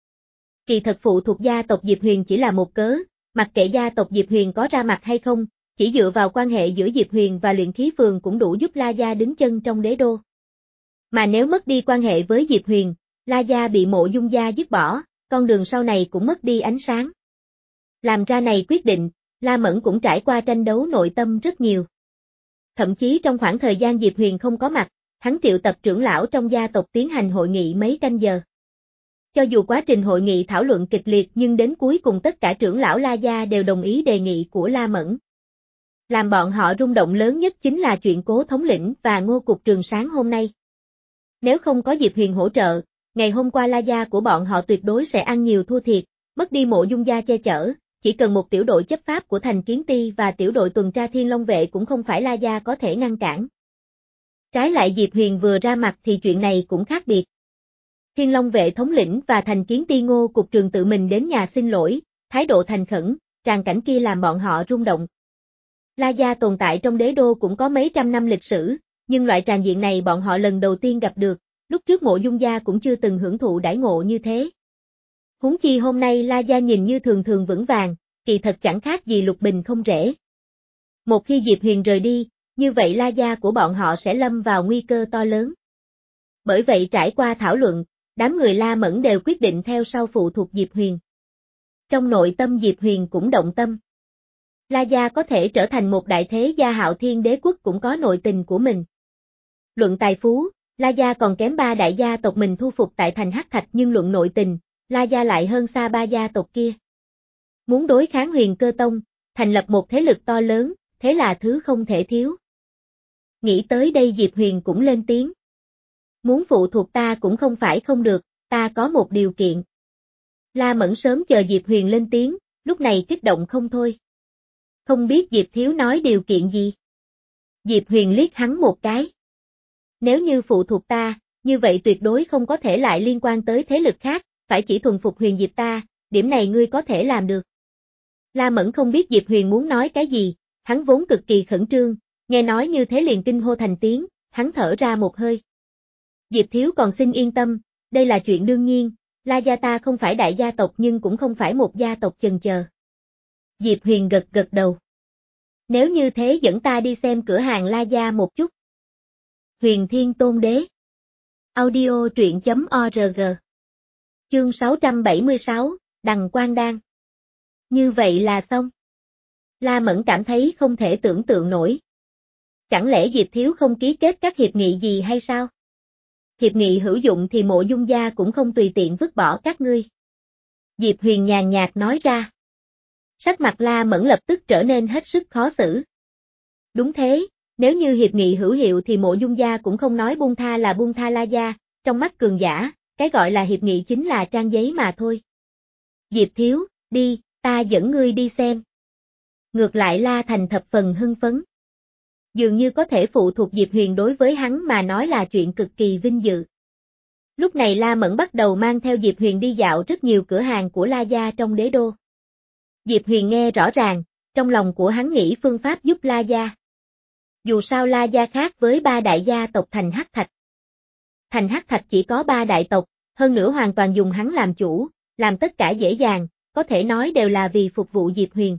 Kỳ thật phụ thuộc gia tộc Diệp Huyền chỉ là một cớ, mặc kệ gia tộc Diệp Huyền có ra mặt hay không, chỉ dựa vào quan hệ giữa Diệp Huyền và luyện khí phường cũng đủ giúp La gia đứng chân trong đế đô. Mà nếu mất đi quan hệ với Diệp Huyền, La gia bị Mộ Dung gia dứt bỏ, con đường sau này cũng mất đi ánh sáng. Làm ra này quyết định, La Mẫn cũng trải qua tranh đấu nội tâm rất nhiều. Thậm chí trong khoảng thời gian Diệp Huyền không có mặt, hắn triệu tập trưởng lão trong gia tộc tiến hành hội nghị mấy canh giờ. Cho dù quá trình hội nghị thảo luận kịch liệt nhưng đến cuối cùng tất cả trưởng lão La gia đều đồng ý đề nghị của La Mẫn. Làm bọn họ rung động lớn nhất chính là chuyện Cố thống lĩnh và Ngô cục trường sáng hôm nay. Nếu không có Diệp Huyền hỗ trợ, ngày hôm qua La gia của bọn họ tuyệt đối sẽ ăn nhiều thua thiệt, mất đi Mộ Dung gia che chở, chỉ cần một tiểu đội chấp pháp của thành Kiến Ti và tiểu đội tuần tra Thiên Long vệ cũng không phải La Gia có thể ngăn cản. Trái lại Diệp Huyền vừa ra mặt thì chuyện này cũng khác biệt. Thiên Long vệ thống lĩnh và thành Kiến Ti Ngô cục trường tự mình đến nhà xin lỗi, thái độ thành khẩn, tràng cảnh kia làm bọn họ rung động. La Gia tồn tại trong đế đô cũng có mấy trăm năm lịch sử, nhưng loại tràng diện này bọn họ lần đầu tiên gặp được, lúc trước Mộ Dung gia cũng chưa từng hưởng thụ đãi ngộ như thế. Huống chi hôm nay La Gia nhìn như thường thường vững vàng, kỳ thật chẳng khác gì lục bình không rễ. Một khi Diệp Huyền rời đi, như vậy La Gia của bọn họ sẽ lâm vào nguy cơ to lớn. Bởi vậy trải qua thảo luận, đám người La Mẫn đều quyết định theo sau phụ thuộc Diệp Huyền. Trong nội tâm Diệp Huyền cũng động tâm. La Gia có thể trở thành một đại thế gia Hạo Thiên đế quốc cũng có nội tình của mình. Luận tài phú, La Gia còn kém ba đại gia tộc mình thu phục tại thành Hắc Thạch, nhưng luận nội tình, La Gia lại hơn xa ba gia tộc kia. Muốn đối kháng Huyền Cơ Tông, thành lập một thế lực to lớn, thế là thứ không thể thiếu. Nghĩ tới đây Diệp Huyền cũng lên tiếng. Muốn phụ thuộc ta cũng không phải không được, ta có một điều kiện. La Mẫn sớm chờ Diệp Huyền lên tiếng, lúc này kích động không thôi. Không biết Diệp Thiếu nói điều kiện gì? Diệp Huyền liếc hắn một cái. Nếu như phụ thuộc ta, như vậy tuyệt đối không có thể lại liên quan tới thế lực khác, phải chỉ thuần phục Huyền Diệp ta, điểm này ngươi có thể làm được. La Mẫn không biết Diệp Huyền muốn nói cái gì, hắn vốn cực kỳ khẩn trương, nghe nói như thế liền kinh hô thành tiếng, hắn thở ra một hơi. Diệp Thiếu còn xin yên tâm, đây là chuyện đương nhiên, La Gia ta không phải đại gia tộc nhưng cũng không phải một gia tộc chần chờ. Diệp Huyền gật gật đầu. Nếu như thế dẫn ta đi xem cửa hàng La Gia một chút. Huyền Thiên Tôn Đế. Audio truyện chấm org. Chương sáu trăm bảy mươi sáu, Đằng Quang Đan. Như vậy là xong. La Mẫn cảm thấy không thể tưởng tượng nổi. Chẳng lẽ Diệp Thiếu không ký kết các hiệp nghị gì hay sao? Hiệp nghị hữu dụng thì Mộ Dung gia cũng không tùy tiện vứt bỏ các ngươi. Diệp Huyền nhàn nhạt nói ra. Sắc mặt La Mẫn lập tức trở nên hết sức khó xử. Đúng thế, nếu như hiệp nghị hữu hiệu thì Mộ Dung gia cũng không nói buông tha là buông tha La Gia, trong mắt cường giả, cái gọi là hiệp nghị chính là trang giấy mà thôi. Diệp Thiếu, đi, ta dẫn ngươi đi xem. Ngược lại La Thành thập phần hưng phấn. Dường như có thể phụ thuộc Diệp Huyền đối với hắn mà nói là chuyện cực kỳ vinh dự. Lúc này La Mẫn bắt đầu mang theo Diệp Huyền đi dạo rất nhiều cửa hàng của La Gia trong đế đô. Diệp Huyền nghe rõ ràng, trong lòng của hắn nghĩ phương pháp giúp La Gia. Dù sao La Gia khác với ba đại gia tộc thành Hắc Thạch. Thành Hắc Thạch chỉ có ba đại tộc, hơn nữa hoàn toàn dùng hắn làm chủ, làm tất cả dễ dàng, có thể nói đều là vì phục vụ Diệp Huyền.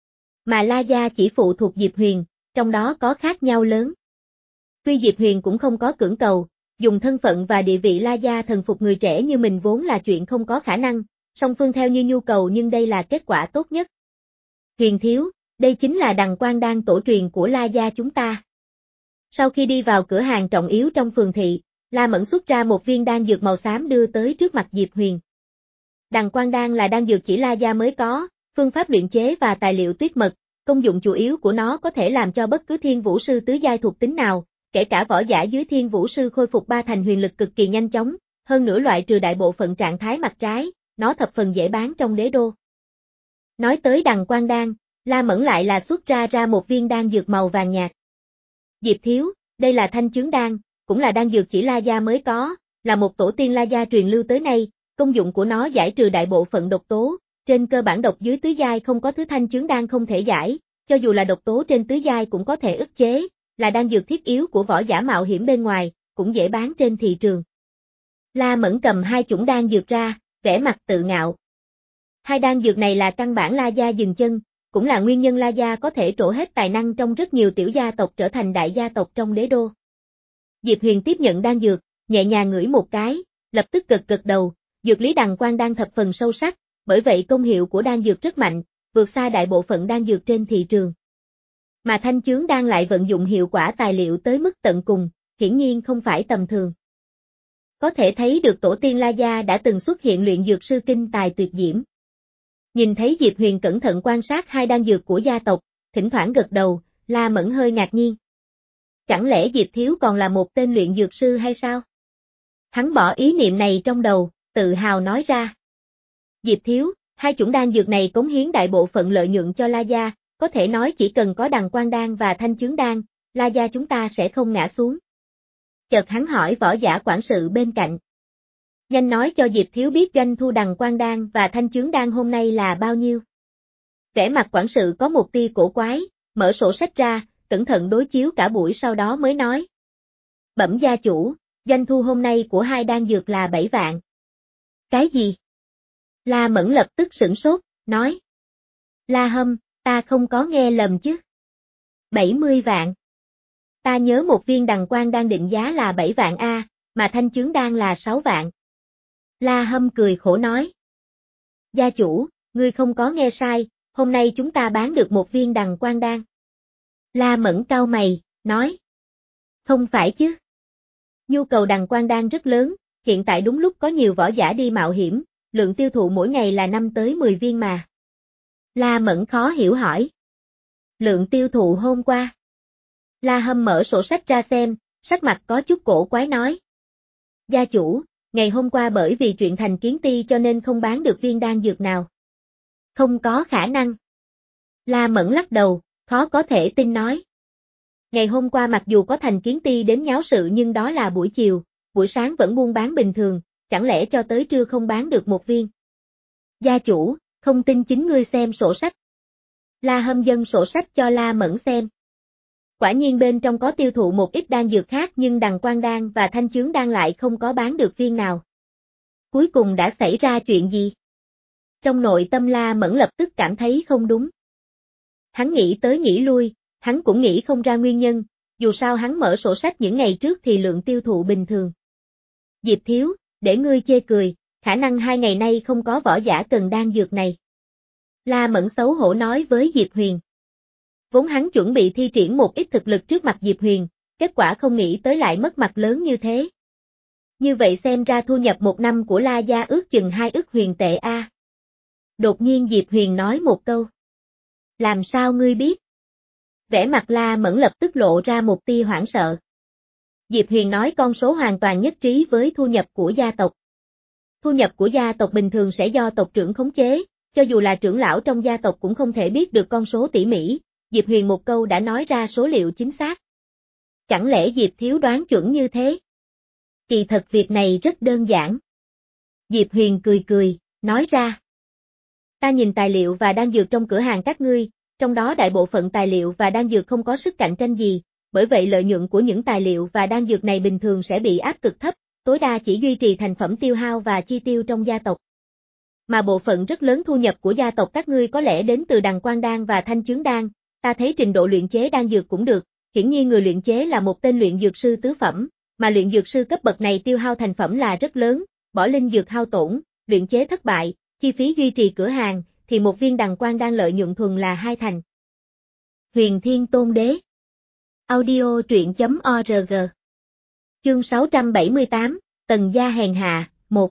Mà La Gia chỉ phụ thuộc Diệp Huyền, trong đó có khác nhau lớn. Tuy Diệp Huyền cũng không có cưỡng cầu, dùng thân phận và địa vị La Gia thần phục người trẻ như mình vốn là chuyện không có khả năng, song phương theo như nhu cầu nhưng đây là kết quả tốt nhất. Huyền Thiếu, đây chính là Đằng Quang Đan tổ truyền của La Gia chúng ta. Sau khi đi vào cửa hàng trọng yếu trong phường thị, La Mẫn xuất ra một viên đan dược màu xám đưa tới trước mặt Diệp Huyền. Đằng Quang Đan là đan dược chỉ La Gia mới có, phương pháp luyện chế và tài liệu tuyết mật, công dụng chủ yếu của nó có thể làm cho bất cứ thiên vũ sư tứ giai thuộc tính nào, kể cả võ giả dưới thiên vũ sư khôi phục ba thành huyền lực cực kỳ nhanh chóng, hơn nữa loại trừ đại bộ phận trạng thái mặt trái, nó thập phần dễ bán trong đế đô. Nói tới Đằng Quang Đan, La Mẫn lại là xuất ra ra một viên đan dược màu vàng nhạt. Diệp Thiếu, đây là thanh chướng đan, cũng là đan dược chỉ La Gia mới có, là một tổ tiên La Gia truyền lưu tới nay, công dụng của nó giải trừ đại bộ phận độc tố, trên cơ bản độc dưới tứ giai không có thứ thanh chướng đan không thể giải, cho dù là độc tố trên tứ giai cũng có thể ức chế, là đan dược thiết yếu của võ giả mạo hiểm bên ngoài, cũng dễ bán trên thị trường. La Mẫn cầm hai chủng đan dược ra, vẻ mặt tự ngạo. Hai đan dược này là căn bản La Gia dừng chân, cũng là nguyên nhân La Gia có thể trổ hết tài năng trong rất nhiều tiểu gia tộc trở thành đại gia tộc trong đế đô. Diệp Huyền tiếp nhận đan dược, nhẹ nhàng ngửi một cái, lập tức gật gật đầu, dược lý Đằng Quang Đan thập phần sâu sắc, bởi vậy công hiệu của đan dược rất mạnh, vượt xa đại bộ phận đan dược trên thị trường. Mà thanh chướng đan lại vận dụng hiệu quả tài liệu tới mức tận cùng, hiển nhiên không phải tầm thường. Có thể thấy được tổ tiên La Gia đã từng xuất hiện luyện dược sư kinh tài tuyệt diễm. Nhìn thấy Diệp Huyền cẩn thận quan sát hai đan dược của gia tộc, thỉnh thoảng gật đầu, La Mẫn hơi ngạc nhiên. Chẳng lẽ Diệp Thiếu còn là một tên luyện dược sư hay sao? Hắn bỏ ý niệm này trong đầu, tự hào nói ra. Diệp Thiếu, Hai chủng đan dược này cống hiến đại bộ phận lợi nhuận cho La Gia, có thể nói chỉ cần có Đằng Quang Đan và Thanh Chướng Đan, La Gia chúng ta sẽ không ngã xuống. Chợt hắn hỏi võ giả quản sự bên cạnh. Nhanh nói cho Diệp Thiếu biết doanh thu Đằng Quang Đan và Thanh Chướng Đan hôm nay là bao nhiêu. Vẻ mặt quản sự có một tia cổ quái, mở sổ sách ra, cẩn thận đối chiếu cả buổi sau đó mới nói. Bẩm gia chủ, doanh thu hôm nay của hai đan dược là bảy vạn. Cái gì? La Mẫn lập tức sửng sốt, nói. La Hâm, ta không có nghe lầm chứ. bảy mươi vạn. Ta nhớ một viên Đằng Quang Đan định giá là bảy vạn A, mà Thanh Chướng Đan là sáu vạn. La Hâm cười khổ nói. Gia chủ, ngươi không có nghe sai, hôm nay chúng ta bán được một viên Đằng Quang Đan. La Mẫn cau mày, nói. Không phải chứ. Nhu cầu Đằng Quang Đan rất lớn, hiện tại đúng lúc có nhiều võ giả đi mạo hiểm, lượng tiêu thụ mỗi ngày là năm tới mười viên mà. La Mẫn khó hiểu hỏi. Lượng tiêu thụ hôm qua. La Hâm mở sổ sách ra xem, sắc mặt có chút cổ quái nói. Gia chủ, ngày hôm qua bởi vì chuyện thành kiến ti cho nên không bán được viên đan dược nào. Không có khả năng. La Mẫn lắc đầu, khó có thể tin nói. Ngày hôm qua mặc dù có thành kiến ti đến nháo sự nhưng đó là buổi chiều, buổi sáng vẫn buôn bán bình thường, chẳng lẽ cho tới trưa không bán được một viên. Gia chủ, không tin chính ngươi xem sổ sách. La Hâm dâng sổ sách cho La Mẫn xem. Quả nhiên bên trong có tiêu thụ một ít đan dược khác nhưng Đằng Quang Đan và Thanh Chướng Đan lại không có bán được viên nào. Cuối cùng đã xảy ra chuyện gì? Trong nội tâm La Mẫn lập tức cảm thấy không đúng. Hắn nghĩ tới nghĩ lui, hắn cũng nghĩ không ra nguyên nhân, dù sao hắn mở sổ sách những ngày trước thì lượng tiêu thụ bình thường. Diệp Thiếu, để ngươi chê cười, khả năng hai ngày nay không có võ giả cần đan dược này. La Mẫn xấu hổ nói với Diệp Huyền. Vốn hắn chuẩn bị thi triển một ít thực lực trước mặt Diệp Huyền, kết quả không nghĩ tới lại mất mặt lớn như thế. Như vậy xem ra thu nhập một năm của La Gia ước chừng hai ức huyền tệ a. Đột nhiên Diệp Huyền nói một câu. Làm sao ngươi biết? Vẻ mặt La Mẫn lập tức lộ ra một tia hoảng sợ. Diệp Huyền nói con số hoàn toàn nhất trí với thu nhập của gia tộc. Thu nhập của gia tộc bình thường sẽ do tộc trưởng khống chế, cho dù là trưởng lão trong gia tộc cũng không thể biết được con số tỉ mỉ, Diệp Huyền một câu đã nói ra số liệu chính xác. Chẳng lẽ Diệp Thiếu đoán chuẩn như thế? Kỳ thật việc này rất đơn giản. Diệp Huyền cười cười, nói ra. Ta nhìn tài liệu và đan dược trong cửa hàng các ngươi, trong đó đại bộ phận tài liệu và đan dược không có sức cạnh tranh gì, bởi vậy lợi nhuận của những tài liệu và đan dược này bình thường sẽ bị áp cực thấp, tối đa chỉ duy trì thành phẩm tiêu hao và chi tiêu trong gia tộc. Mà bộ phận rất lớn thu nhập của gia tộc các ngươi có lẽ đến từ Đằng Quang Đan và Thanh Chướng Đan, ta thấy trình độ luyện chế đan dược cũng được, hiển nhiên người luyện chế là một tên luyện dược sư tứ phẩm, mà luyện dược sư cấp bậc này tiêu hao thành phẩm là rất lớn, bỏ linh dược hao tổn, luyện chế thất bại, chi phí duy trì cửa hàng, thì một viên Đằng Quang Đan lợi nhuận thuần là hai thành. Huyền Thiên Tôn Đế. Audio truyện chấm org. Chương sáu trăm bảy mươi tám, Tần gia hèn hạ, một.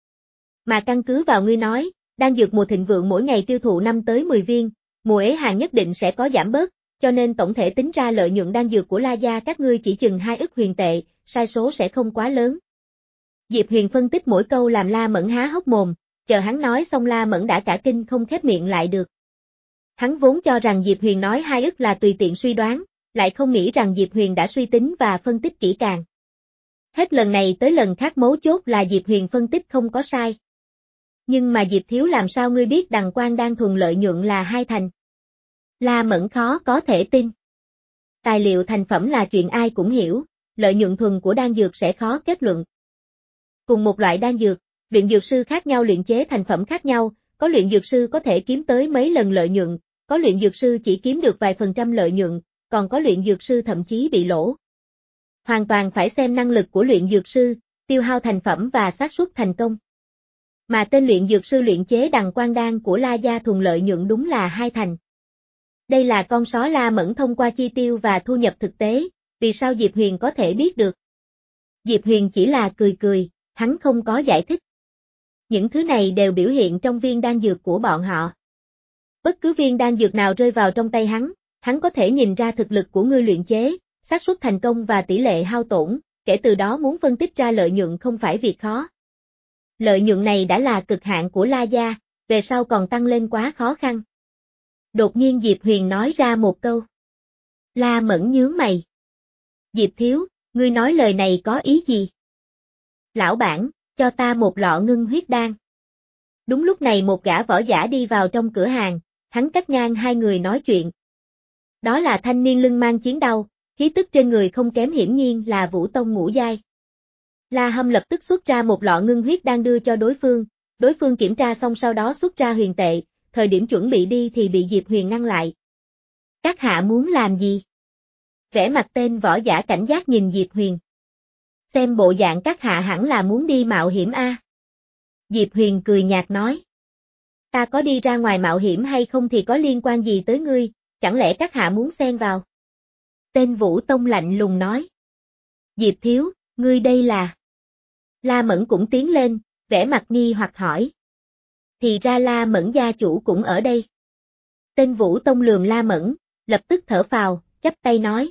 Mà căn cứ vào ngươi nói, đan dược mùa thịnh vượng mỗi ngày tiêu thụ năm tới mười viên, mùa ế hàng nhất định sẽ có giảm bớt, cho nên tổng thể tính ra lợi nhuận đan dược của La Gia các ngươi chỉ chừng hai ức huyền tệ, sai số sẽ không quá lớn. Diệp Huyền phân tích mỗi câu làm La Mẫn há hốc mồm, chờ hắn nói xong La Mẫn đã cả kinh không khép miệng lại được. Hắn vốn cho rằng Diệp Huyền nói hai ức là tùy tiện suy đoán, lại không nghĩ rằng Diệp Huyền đã suy tính và phân tích kỹ càng. Hết lần này tới lần khác mấu chốt là Diệp Huyền phân tích không có sai. Nhưng mà Diệp Thiếu làm sao ngươi biết Đằng Quang Đan thuần lợi nhuận là hai thành? La Mẫn khó có thể tin. Tài liệu thành phẩm là chuyện ai cũng hiểu, lợi nhuận thuần của đan dược sẽ khó kết luận. Cùng một loại đan dược, luyện dược sư khác nhau luyện chế thành phẩm khác nhau, có luyện dược sư có thể kiếm tới mấy lần lợi nhuận, có luyện dược sư chỉ kiếm được vài phần trăm lợi nhuận, còn có luyện dược sư thậm chí bị lỗ. Hoàn toàn phải xem năng lực của luyện dược sư, tiêu hao thành phẩm và xác suất thành công. Mà tên luyện dược sư luyện chế Đằng Quang Đan của La Gia thuần lợi nhuận đúng là hai thành. Đây là con số La Mẫn thông qua chi tiêu và thu nhập thực tế, vì sao Diệp Huyền có thể biết được? Diệp Huyền chỉ là cười cười, hắn không có giải thích. Những thứ này đều biểu hiện trong viên đan dược của bọn họ. Bất cứ viên đan dược nào rơi vào trong tay hắn, hắn có thể nhìn ra thực lực của người luyện chế, xác suất thành công và tỷ lệ hao tổn, kể từ đó muốn phân tích ra lợi nhuận không phải việc khó. Lợi nhuận này đã là cực hạn của La Gia, về sau còn tăng lên quá khó khăn. Đột nhiên Diệp Huyền nói ra một câu. La Mẫn nhướng mày. Diệp thiếu, ngươi nói lời này có ý gì? Lão bản, cho ta một lọ ngưng huyết đan. Đúng lúc này một gã võ giả đi vào trong cửa hàng, hắn cắt ngang hai người nói chuyện. Đó là thanh niên lưng mang chiến đao, khí tức trên người không kém hiển nhiên là Vũ Tông ngũ giai. La Hâm lập tức xuất ra một lọ ngưng huyết đan đưa cho đối phương, đối phương kiểm tra xong sau đó xuất ra huyền tệ, thời điểm chuẩn bị đi thì bị Diệp Huyền ngăn lại. Các hạ muốn làm gì? Vẻ mặt tên võ giả cảnh giác nhìn Diệp Huyền. Xem bộ dạng các hạ hẳn là muốn đi mạo hiểm a. Diệp Huyền cười nhạt nói. Ta có đi ra ngoài mạo hiểm hay không thì có liên quan gì tới ngươi, chẳng lẽ các hạ muốn xen vào? Tên Vũ Tông lạnh lùng nói. Diệp thiếu, ngươi đây là... La Mẫn cũng tiến lên, vẻ mặt nghi hoặc hỏi. Thì ra La Mẫn gia chủ cũng ở đây. Tên Vũ Tông lườm La Mẫn, lập tức thở phào, chắp tay nói.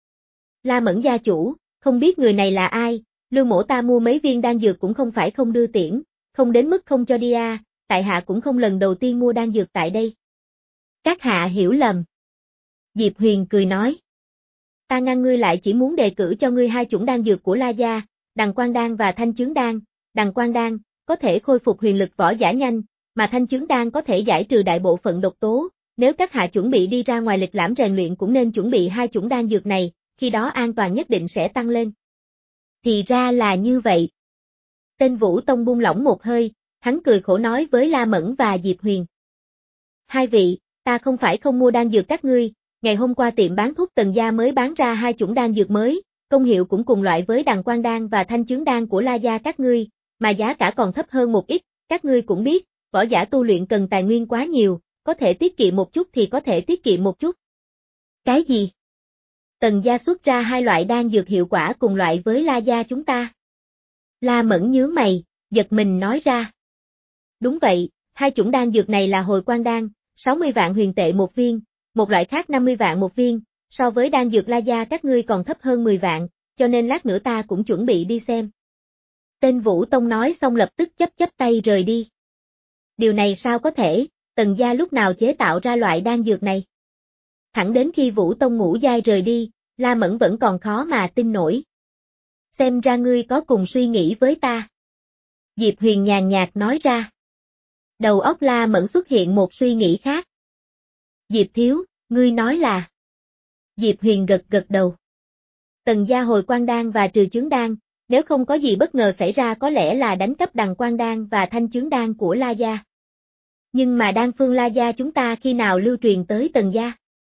La Mẫn gia chủ, không biết người này là ai, Lưu mỗ ta mua mấy viên đan dược cũng không phải không đưa tiễn, không đến mức không cho đi a, tại hạ cũng không lần đầu tiên mua đan dược tại đây. Các hạ hiểu lầm. Diệp Huyền cười nói. Ta ngăn ngươi lại chỉ muốn đề cử cho ngươi hai chủng đan dược của La gia, Đằng Quang Đan và Thanh Chướng Đan. Đằng Quang Đan có thể khôi phục huyền lực võ giả nhanh, mà Thanh Chướng Đan có thể giải trừ đại bộ phận độc tố. Nếu các hạ chuẩn bị đi ra ngoài lịch lãm rèn luyện cũng nên chuẩn bị hai chủng đan dược này, khi đó an toàn nhất định sẽ tăng lên. Thì ra là như vậy. Tên Vũ Tông buông lỏng một hơi, hắn cười khổ nói với La Mẫn và Diệp Huyền. Hai vị, ta không phải không mua đan dược các ngươi, ngày hôm qua tiệm bán thuốc Tần gia mới bán ra hai chủng đan dược mới, công hiệu cũng cùng loại với Đằng Quang Đan và Thanh Chướng Đan của La gia các ngươi, mà giá cả còn thấp hơn một ít, các ngươi cũng biết, võ giả tu luyện cần tài nguyên quá nhiều, có thể tiết kiệm một chút thì có thể tiết kiệm một chút. Cái gì? Tần gia xuất ra hai loại đan dược hiệu quả cùng loại với La gia chúng ta. La Mẫn nhướng mày, giật mình nói ra. Đúng vậy, hai chủng đan dược này là hồi quang đan, sáu mươi vạn huyền tệ một viên, một loại khác năm mươi vạn một viên, so với đan dược La gia các ngươi còn thấp hơn mười vạn, cho nên lát nữa ta cũng chuẩn bị đi xem. Tên Vũ Tông nói xong lập tức chấp chấp tay rời đi. Điều này sao có thể, Tần gia lúc nào chế tạo ra loại đan dược này? Thẳng đến khi Vũ Tông ngũ giai rời đi, La Mẫn vẫn còn khó mà tin nổi. Xem ra ngươi có cùng suy nghĩ với ta. Diệp Huyền nhàn nhạt nói ra. Đầu óc La Mẫn xuất hiện một suy nghĩ khác. Diệp thiếu, ngươi nói là... Diệp Huyền gật gật đầu. Tần gia hồi quang đan và trừ chướng đan, nếu không có gì bất ngờ xảy ra có lẽ là đánh cắp Đằng Quang Đan và Thanh Chướng Đan của La gia. Nhưng mà đan phương La gia chúng ta khi nào lưu truyền tới Tần gia?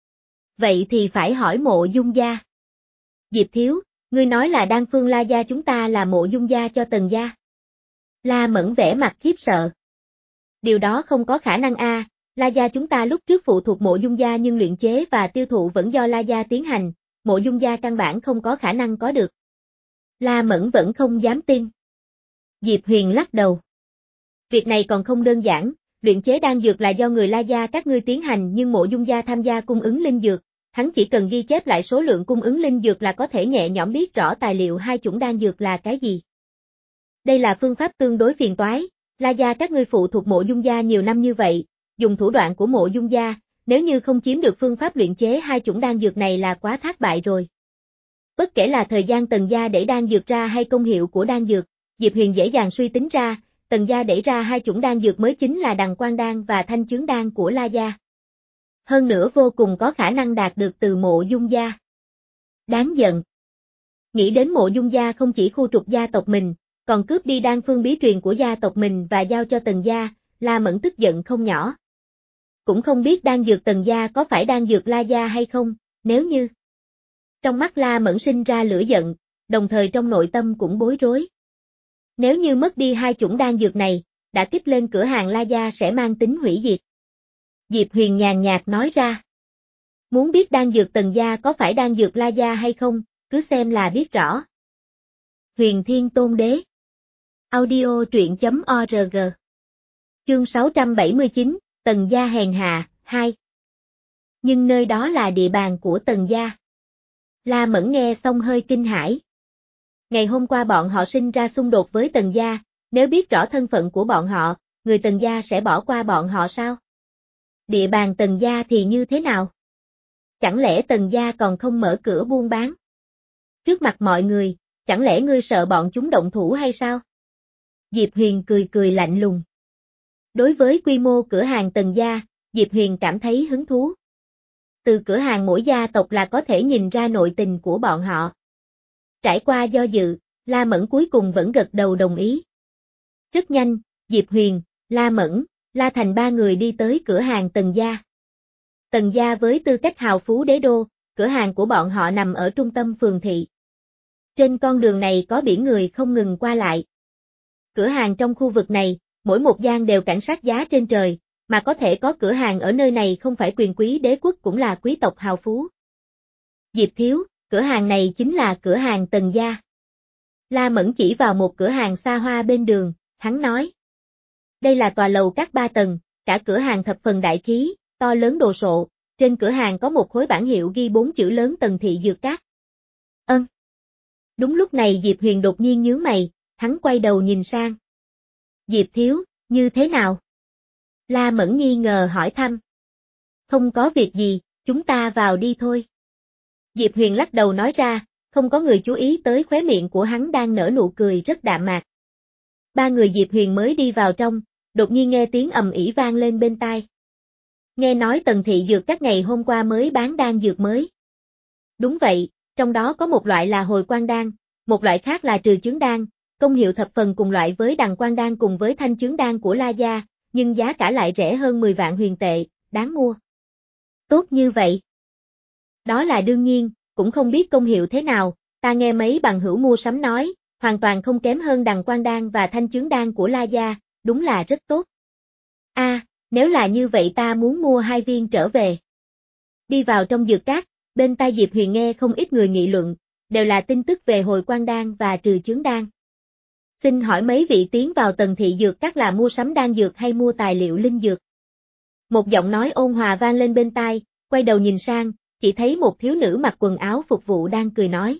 Vậy thì phải hỏi Mộ Dung gia. Diệp thiếu, ngươi nói là đan phương La gia chúng ta là Mộ Dung gia cho Tần gia. La Mẫn vẻ mặt khiếp sợ. Điều đó không có khả năng a, La gia chúng ta lúc trước phụ thuộc Mộ Dung gia nhưng luyện chế và tiêu thụ vẫn do La gia tiến hành, Mộ Dung gia căn bản không có khả năng có được. La Mẫn vẫn không dám tin. Diệp Huyền lắc đầu. Việc này còn không đơn giản, luyện chế đan dược là do người La gia các ngươi tiến hành nhưng Mộ Dung gia tham gia cung ứng linh dược, hắn chỉ cần ghi chép lại số lượng cung ứng linh dược là có thể nhẹ nhõm biết rõ tài liệu hai chủng đan dược là cái gì. Đây là phương pháp tương đối phiền toái, La gia các ngươi phụ thuộc Mộ Dung gia nhiều năm như vậy, dùng thủ đoạn của Mộ Dung gia, nếu như không chiếm được phương pháp luyện chế hai chủng đan dược này là quá thất bại rồi. Bất kể là thời gian Tần gia để đan dược ra hay công hiệu của đan dược, Diệp Huyền dễ dàng suy tính ra, Tần gia đẩy ra hai chủng đan dược mới chính là Đằng Quang Đan và Thanh Chướng Đan của La gia. Hơn nữa vô cùng có khả năng đạt được từ Mộ Dung gia. Đáng giận. Nghĩ đến Mộ Dung gia không chỉ khu trục gia tộc mình, còn cướp đi đan phương bí truyền của gia tộc mình và giao cho Tần gia, La Mẫn tức giận không nhỏ. Cũng không biết đan dược Tần gia có phải đan dược La gia hay không, nếu như... Trong mắt La Mẫn sinh ra lửa giận, đồng thời trong nội tâm cũng bối rối. Nếu như mất đi hai chủng đan dược này, đã kích lên cửa hàng La gia sẽ mang tính hủy diệt. Diệp Huyền nhàn nhạt nói ra. Muốn biết đan dược Tần gia có phải đan dược La gia hay không, cứ xem là biết rõ. Huyền Thiên Tôn Đế. Audio truyện chấm org. Chương sáu trăm bảy mươi chín, Tần gia hèn hạ, hai. Nhưng nơi đó là địa bàn của Tần gia. La Mẫn nghe xong hơi kinh hãi. Ngày hôm qua bọn họ sinh ra xung đột với Tần gia, nếu biết rõ thân phận của bọn họ, người Tần gia sẽ bỏ qua bọn họ sao? Địa bàn Tần gia thì như thế nào? Chẳng lẽ Tần gia còn không mở cửa buôn bán? Trước mặt mọi người, chẳng lẽ ngươi sợ bọn chúng động thủ hay sao? Diệp Huyền cười cười lạnh lùng. Đối với quy mô cửa hàng Tần gia, Diệp Huyền cảm thấy hứng thú. Từ cửa hàng mỗi gia tộc là có thể nhìn ra nội tình của bọn họ. Trải qua do dự, La Mẫn cuối cùng vẫn gật đầu đồng ý. Rất nhanh, Diệp Huyền, La Mẫn, La Thành ba người đi tới cửa hàng Tần gia. Tần gia với tư cách hào phú đế đô, cửa hàng của bọn họ nằm ở trung tâm phường thị. Trên con đường này có biển người không ngừng qua lại. Cửa hàng trong khu vực này, mỗi một gian đều cảnh sát giá trên trời, mà có thể có cửa hàng ở nơi này không phải quyền quý đế quốc cũng là quý tộc hào phú. Diệp thiếu, cửa hàng này chính là cửa hàng Tần gia. La Mẫn chỉ vào một cửa hàng xa hoa bên đường, hắn nói. Đây là tòa lầu các ba tầng, cả cửa hàng thập phần đại khí, to lớn đồ sộ, trên cửa hàng có một khối bảng hiệu ghi bốn chữ lớn Tần thị dược các. Ân. Đúng lúc này Diệp Huyền đột nhiên nhướng mày, hắn quay đầu nhìn sang. Diệp thiếu, như thế nào? La Mẫn nghi ngờ hỏi thăm. Không có việc gì, chúng ta vào đi thôi. Diệp Huyền lắc đầu nói ra, không có người chú ý tới khóe miệng của hắn đang nở nụ cười rất đạm mạc. Ba người Diệp Huyền mới đi vào trong, đột nhiên nghe tiếng ầm ĩ vang lên bên tai. Nghe nói Tần thị dược các ngày hôm qua mới bán đan dược mới. Đúng vậy, trong đó có một loại là hồi quang đan, một loại khác là trừ chướng đan, công hiệu thập phần cùng loại với đằng quang đan cùng với thanh chướng đan của La gia, nhưng giá cả lại rẻ hơn mười vạn huyền tệ, đáng mua. Tốt như vậy. Đó là đương nhiên, cũng không biết công hiệu thế nào, ta nghe mấy bằng hữu mua sắm nói, hoàn toàn không kém hơn đằng quang đan và thanh chướng đan của La gia, đúng là rất tốt. A, à, nếu là như vậy ta muốn mua hai viên trở về. Đi vào trong dược các, bên tai Diệp Huyền nghe không ít người nghị luận, đều là tin tức về hồi quang đan và trừ chướng đan. Xin hỏi mấy vị tiến vào Tần thị dược các là mua sắm đan dược hay mua tài liệu linh dược? Một giọng nói ôn hòa vang lên bên tai, quay đầu nhìn sang, chỉ thấy một thiếu nữ mặc quần áo phục vụ đang cười nói.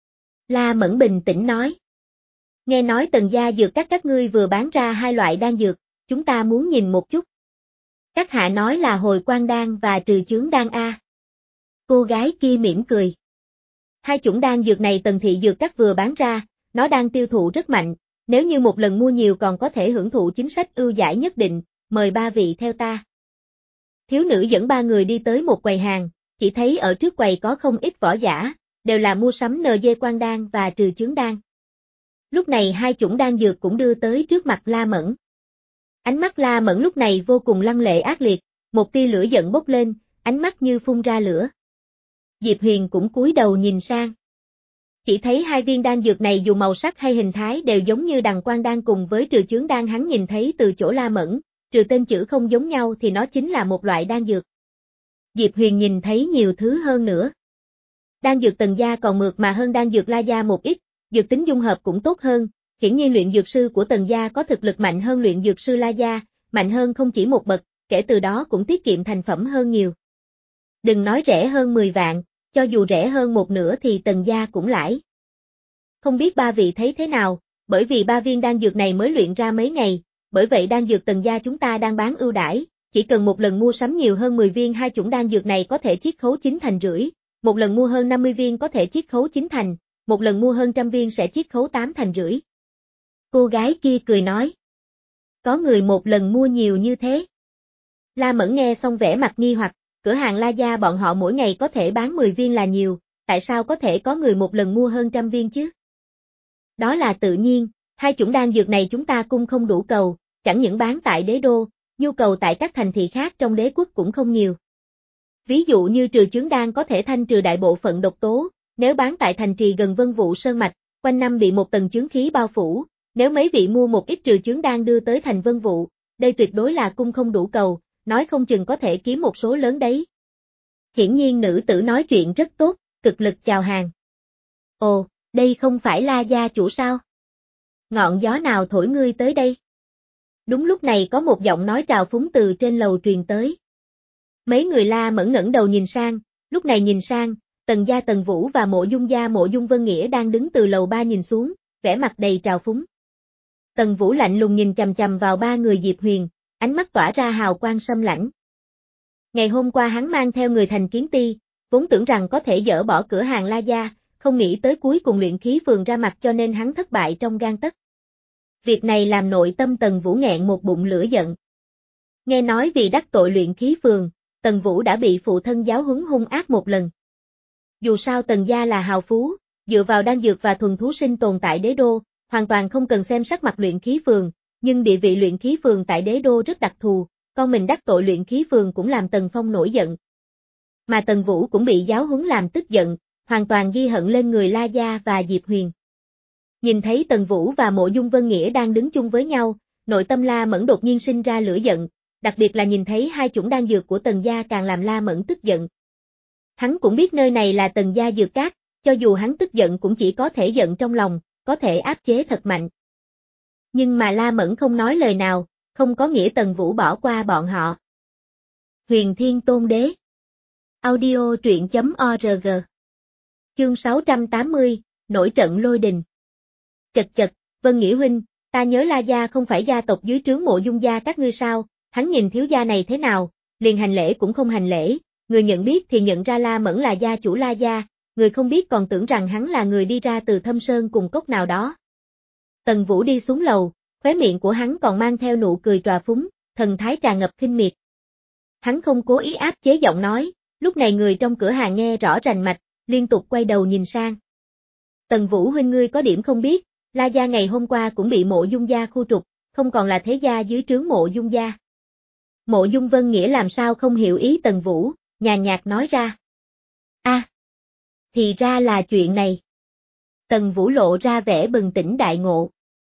La Mẫn bình tĩnh nói. Nghe nói Tần gia dược các các ngươi vừa bán ra hai loại đan dược, chúng ta muốn nhìn một chút. Các hạ nói là hồi quang đan và trừ chướng đan A. Cô gái kia mỉm cười. Hai chủng đan dược này Tần thị dược các vừa bán ra, nó đang tiêu thụ rất mạnh, nếu như một lần mua nhiều còn có thể hưởng thụ chính sách ưu đãi nhất định, mời ba vị theo ta. Thiếu nữ dẫn ba người đi tới một quầy hàng, chỉ thấy ở trước quầy có không ít võ giả, đều là mua sắm en giê quang đan và trừ chướng đan. Lúc này hai chủng đan dược cũng đưa tới trước mặt La Mẫn. Ánh mắt La Mẫn lúc này vô cùng lăng lệ ác liệt, một tia lửa giận bốc lên, ánh mắt như phun ra lửa. Diệp Huyền cũng cúi đầu nhìn sang. Chỉ thấy hai viên đan dược này dù màu sắc hay hình thái đều giống như đằng quang đan cùng với trừ chướng đan hắn nhìn thấy từ chỗ La Mẫn, trừ tên chữ không giống nhau thì nó chính là một loại đan dược. Diệp Huyền nhìn thấy nhiều thứ hơn nữa. Đan dược Tần gia còn mượt mà hơn đan dược La gia một ít, dược tính dung hợp cũng tốt hơn, hiển nhiên luyện dược sư của Tần gia có thực lực mạnh hơn luyện dược sư La gia, mạnh hơn không chỉ một bậc, kể từ đó cũng tiết kiệm thành phẩm hơn nhiều. Đừng nói rẻ hơn mười vạn, cho dù rẻ hơn một nửa thì Tần gia cũng lãi. Không biết ba vị thấy thế nào, bởi vì ba viên đan dược này mới luyện ra mấy ngày, bởi vậy đan dược Tần gia chúng ta đang bán ưu đãi, chỉ cần một lần mua sắm nhiều hơn mười viên hai chủng đan dược này có thể chiết khấu chín thành rưỡi, một lần mua hơn năm mươi viên có thể chiết khấu chín thành, một lần mua hơn trăm viên sẽ chiết khấu tám thành rưỡi. Cô gái kia cười nói. Có người một lần mua nhiều như thế. La Mẫn nghe xong vẻ mặt nghi hoặc, cửa hàng La gia bọn họ mỗi ngày có thể bán mười viên là nhiều, tại sao có thể có người một lần mua hơn trăm viên chứ? Đó là tự nhiên, hai chủng đan dược này chúng ta cung không đủ cầu, chẳng những bán tại đế đô, nhu cầu tại các thành thị khác trong đế quốc cũng không nhiều. Ví dụ như trừ chướng đan có thể thanh trừ đại bộ phận độc tố, nếu bán tại thành trì gần Vân Vũ Sơn Mạch, quanh năm bị một tầng chướng khí bao phủ, nếu mấy vị mua một ít trừ chướng đan đưa tới thành Vân Vũ, đây tuyệt đối là cung không đủ cầu, nói không chừng có thể kiếm một số lớn đấy. Hiển nhiên nữ tử nói chuyện rất tốt, cực lực chào hàng. Ồ, đây không phải La gia chủ sao? Ngọn gió nào thổi ngươi tới đây? Đúng lúc này có một giọng nói trào phúng từ trên lầu truyền tới. Mấy người La Mẫn ngẩng đầu nhìn sang, lúc này nhìn sang, Tần gia Tần Vũ và Mộ Dung gia Mộ Dung Vân Nghĩa đang đứng từ lầu ba nhìn xuống, vẻ mặt đầy trào phúng. Tần Vũ lạnh lùng nhìn chằm chằm vào ba người Diệp Huyền, ánh mắt tỏa ra hào quang sâm lãnh. Ngày hôm qua hắn mang theo người thành Kiến Ti, vốn tưởng rằng có thể dỡ bỏ cửa hàng La Gia, không nghĩ tới cuối cùng luyện khí phường ra mặt cho nên hắn thất bại trong gang tấc. Việc này làm nội tâm Tần Vũ nghẹn một bụng lửa giận. Nghe nói vì đắc tội luyện khí phường, Tần Vũ đã bị phụ thân giáo huấn hung ác một lần. Dù sao Tần gia là hào phú, dựa vào đan dược và thuần thú sinh tồn tại đế đô, hoàn toàn không cần xem sắc mặt luyện khí phường, nhưng địa vị luyện khí phường tại đế đô rất đặc thù, con mình đắc tội luyện khí phường cũng làm Tần Phong nổi giận. Mà Tần Vũ cũng bị giáo huấn làm tức giận, hoàn toàn ghi hận lên người La Gia và Diệp Huyền. Nhìn thấy Tần Vũ và Mộ Dung Vân Nghĩa đang đứng chung với nhau, nội tâm La Mẫn đột nhiên sinh ra lửa giận, đặc biệt là nhìn thấy hai chủng đan dược của Tần gia càng làm La Mẫn tức giận. Hắn cũng biết nơi này là Tần gia dược cát, cho dù hắn tức giận cũng chỉ có thể giận trong lòng, có thể áp chế thật mạnh. Nhưng mà La Mẫn không nói lời nào, không có nghĩa Tần Vũ bỏ qua bọn họ. Huyền Thiên Tôn Đế. Audio truyện chấm org. Chương sáu trăm tám mươi, nổi trận lôi đình. Chật chật, Vân Nghĩa huynh, ta nhớ La Gia không phải gia tộc dưới trướng Mộ Dung gia các ngươi sao, hắn nhìn thiếu gia này thế nào, liền hành lễ cũng không hành lễ, người nhận biết thì nhận ra La Mẫn là gia chủ La Gia, người không biết còn tưởng rằng hắn là người đi ra từ Thâm Sơn cùng cốc nào đó. Tần Vũ đi xuống lầu, khóe miệng của hắn còn mang theo nụ cười tròa phúng, thần thái tràn ngập khinh miệt. Hắn không cố ý áp chế giọng nói, lúc này người trong cửa hàng nghe rõ rành mạch, liên tục quay đầu nhìn sang. Tần Vũ huynh ngươi có điểm không biết, La Gia ngày hôm qua cũng bị Mộ Dung gia khu trục, không còn là thế gia dưới trướng Mộ Dung gia. Mộ Dung Vân Nghĩa làm sao không hiểu ý Tần Vũ, nhàn nhạt nói ra. A, à, thì ra là chuyện này. Tần Vũ lộ ra vẻ bừng tỉnh đại ngộ.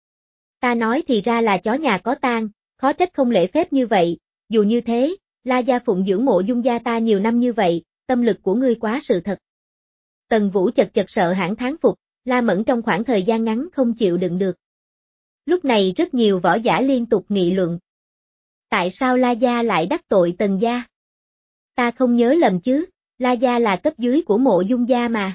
Ta nói thì ra là chó nhà có tang, khó trách không lễ phép như vậy, dù như thế, La Gia phụng dưỡng Mộ Dung gia ta nhiều năm như vậy, tâm lực của ngươi quá sự thật. Tần Vũ chật chật sợ hãi thán phục, La Mẫn trong khoảng thời gian ngắn không chịu đựng được. Lúc này rất nhiều võ giả liên tục nghị luận. Tại sao La Gia lại đắc tội Tần gia? Ta không nhớ lầm chứ, La Gia là cấp dưới của Mộ Dung gia mà.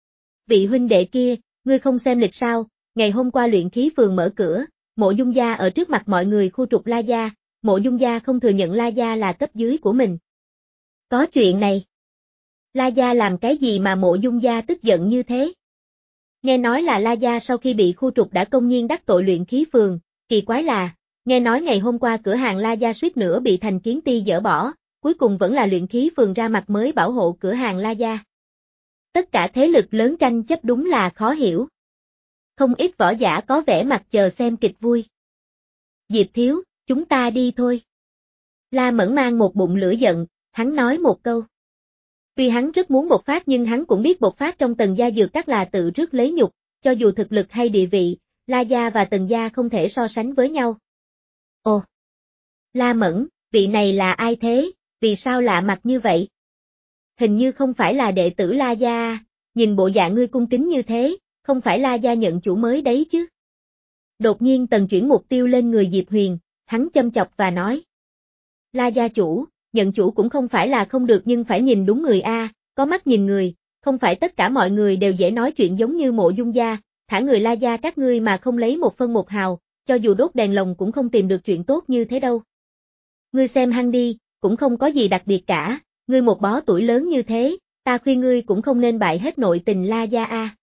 Vị huynh đệ kia, ngươi không xem lịch sao, ngày hôm qua luyện khí phường mở cửa, Mộ Dung gia ở trước mặt mọi người khu trục La Gia, Mộ Dung gia không thừa nhận La Gia là cấp dưới của mình. Có chuyện này. La Gia làm cái gì mà Mộ Dung gia tức giận như thế? Nghe nói là La Gia sau khi bị khu trục đã công nhiên đắc tội luyện khí phường, kỳ quái là, nghe nói ngày hôm qua cửa hàng La Gia suýt nữa bị Thành Kiến Ti dỡ bỏ, cuối cùng vẫn là luyện khí phường ra mặt mới bảo hộ cửa hàng La Gia. Tất cả thế lực lớn tranh chấp đúng là khó hiểu. Không ít võ giả có vẻ mặt chờ xem kịch vui. Diệp thiếu, chúng ta đi thôi. La Mẫn mang một bụng lửa giận, hắn nói một câu. Tuy hắn rất muốn bộc phát nhưng hắn cũng biết bộc phát trong Tần gia dược các là tự rước lấy nhục, cho dù thực lực hay địa vị, La Gia và Tần gia không thể so sánh với nhau. Ồ! La Mẫn, vị này là ai thế, vì sao lạ mặt như vậy? Hình như không phải là đệ tử La Gia, nhìn bộ dạng ngươi cung kính như thế, không phải La Gia nhận chủ mới đấy chứ? Đột nhiên Tần chuyển mục tiêu lên người Diệp Huyền, hắn châm chọc và nói. La Gia chủ, nhận chủ cũng không phải là không được nhưng phải nhìn đúng người a, có mắt nhìn người, không phải tất cả mọi người đều dễ nói chuyện giống như Mộ Dung gia, thả người La Gia các ngươi mà không lấy một phân một hào, cho dù đốt đèn lồng cũng không tìm được chuyện tốt như thế đâu. Ngươi xem hắn đi, cũng không có gì đặc biệt cả, ngươi một bó tuổi lớn như thế, ta khuyên ngươi cũng không nên bại hết nội tình La Gia a.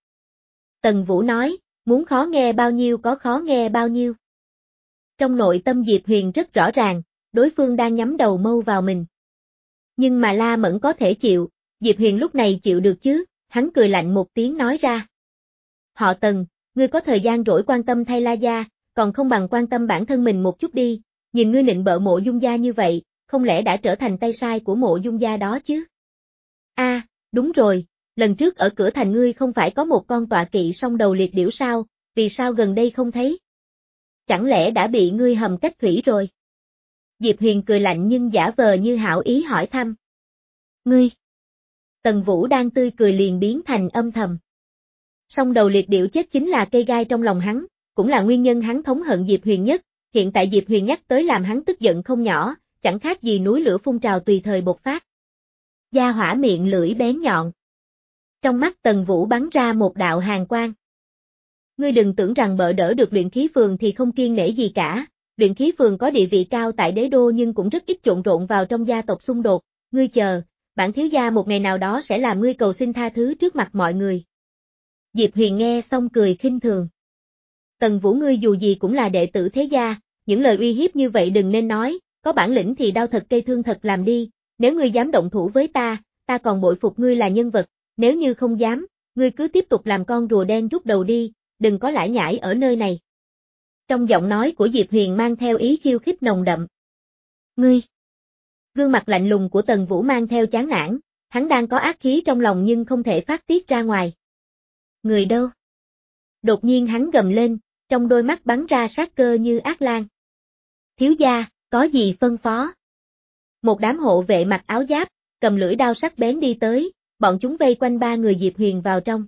Tần Vũ nói, muốn khó nghe bao nhiêu có khó nghe bao nhiêu. Trong nội tâm Diệp Huyền rất rõ ràng, đối phương đang nhắm đầu mâu vào mình. Nhưng mà La Mẫn có thể chịu, Diệp Huyền lúc này chịu được chứ, hắn cười lạnh một tiếng nói ra. Họ Tần, ngươi có thời gian rỗi quan tâm thay La Gia, còn không bằng quan tâm bản thân mình một chút đi, nhìn ngươi nịnh bợ Mộ Dung gia như vậy, không lẽ đã trở thành tay sai của Mộ Dung gia đó chứ? A, à, đúng rồi, lần trước ở cửa thành ngươi không phải có một con tọa kỵ song đầu liệt điểu sao, vì sao gần đây không thấy? Chẳng lẽ đã bị ngươi hầm cách thủy rồi? Diệp Huyền cười lạnh nhưng giả vờ như hảo ý hỏi thăm. Ngươi! Tần Vũ đang tươi cười liền biến thành âm thầm. Song đầu liệt điểu chết chính là cây gai trong lòng hắn, cũng là nguyên nhân hắn thống hận Diệp Huyền nhất, hiện tại Diệp Huyền nhắc tới làm hắn tức giận không nhỏ, chẳng khác gì núi lửa phun trào tùy thời bộc phát. Gia hỏa miệng lưỡi bén nhọn. Trong mắt Tần Vũ bắn ra một đạo hàn quang. Ngươi đừng tưởng rằng bợ đỡ được luyện khí phường thì không kiêng nể gì cả, luyện khí phường có địa vị cao tại đế đô nhưng cũng rất ít trộn rộn vào trong gia tộc xung đột, ngươi chờ, bản thiếu gia một ngày nào đó sẽ làm ngươi cầu xin tha thứ trước mặt mọi người. Diệp Huyền nghe xong cười khinh thường. Tần Vũ ngươi dù gì cũng là đệ tử thế gia, những lời uy hiếp như vậy đừng nên nói, có bản lĩnh thì đau thật cây thương thật làm đi, nếu ngươi dám động thủ với ta, ta còn bội phục ngươi là nhân vật, nếu như không dám, ngươi cứ tiếp tục làm con rùa đen rút đầu đi, đừng có lải nhải ở nơi này. Trong giọng nói của Diệp Huyền mang theo ý khiêu khích nồng đậm. Ngươi! Gương mặt lạnh lùng của Tần Vũ mang theo chán nản, hắn đang có ác khí trong lòng nhưng không thể phát tiết ra ngoài. Người đâu? Đột nhiên hắn gầm lên, trong đôi mắt bắn ra sát cơ như ác lan. Thiếu gia, có gì phân phó? Một đám hộ vệ mặc áo giáp, cầm lưỡi đao sắc bén đi tới, bọn chúng vây quanh ba người Diệp Huyền vào trong.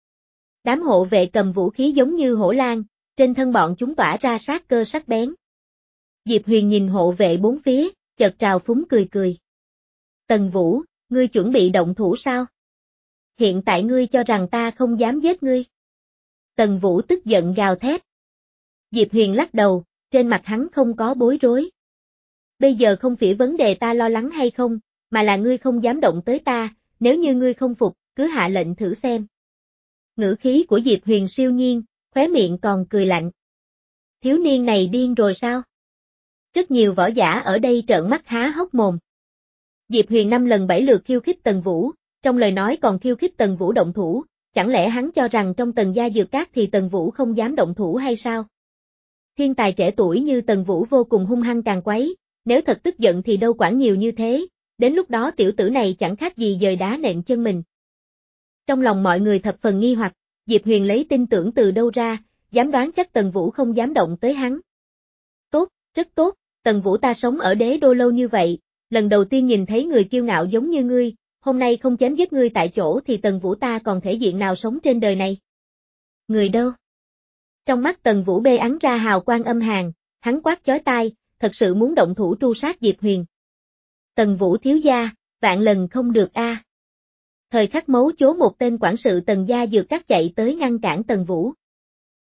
Đám hộ vệ cầm vũ khí giống như hổ lang, trên thân bọn chúng tỏa ra sát cơ sắc bén. Diệp Huyền nhìn hộ vệ bốn phía, chợt trào phúng cười cười. Tần Vũ, ngươi chuẩn bị động thủ sao? Hiện tại ngươi cho rằng ta không dám giết ngươi. Tần Vũ tức giận gào thét. Diệp Huyền lắc đầu, trên mặt hắn không có bối rối. Bây giờ không phải vấn đề ta lo lắng hay không, mà là ngươi không dám động tới ta, nếu như ngươi không phục, cứ hạ lệnh thử xem. Ngữ khí của Diệp Huyền siêu nhiên, khóe miệng còn cười lạnh. Thiếu niên này điên rồi sao? Rất nhiều võ giả ở đây trợn mắt há hốc mồm. Diệp Huyền năm lần bảy lượt khiêu khích Tần Vũ, trong lời nói còn khiêu khích Tần Vũ động thủ, chẳng lẽ hắn cho rằng trong Tần gia dược cát thì Tần Vũ không dám động thủ hay sao? Thiên tài trẻ tuổi như Tần Vũ vô cùng hung hăng càng quấy, nếu thật tức giận thì đâu quản nhiều như thế, đến lúc đó tiểu tử này chẳng khác gì dời đá nện chân mình. Trong lòng mọi người thập phần nghi hoặc, Diệp Huyền lấy tin tưởng từ đâu ra, dám đoán chắc Tần Vũ không dám động tới hắn. Tốt, rất tốt, Tần Vũ ta sống ở đế đô lâu như vậy, lần đầu tiên nhìn thấy người kiêu ngạo giống như ngươi, hôm nay không chém giết ngươi tại chỗ thì Tần Vũ ta còn thể diện nào sống trên đời này. Người đâu? Trong mắt Tần Vũ bê ắn ra hào quang âm hàn, hắn quát chói tai, thật sự muốn động thủ tru sát Diệp Huyền. Tần Vũ thiếu gia, vạn lần không được a. Thời khắc mấu chốt một tên quản sự Tần gia dược cát chạy tới ngăn cản Tần Vũ.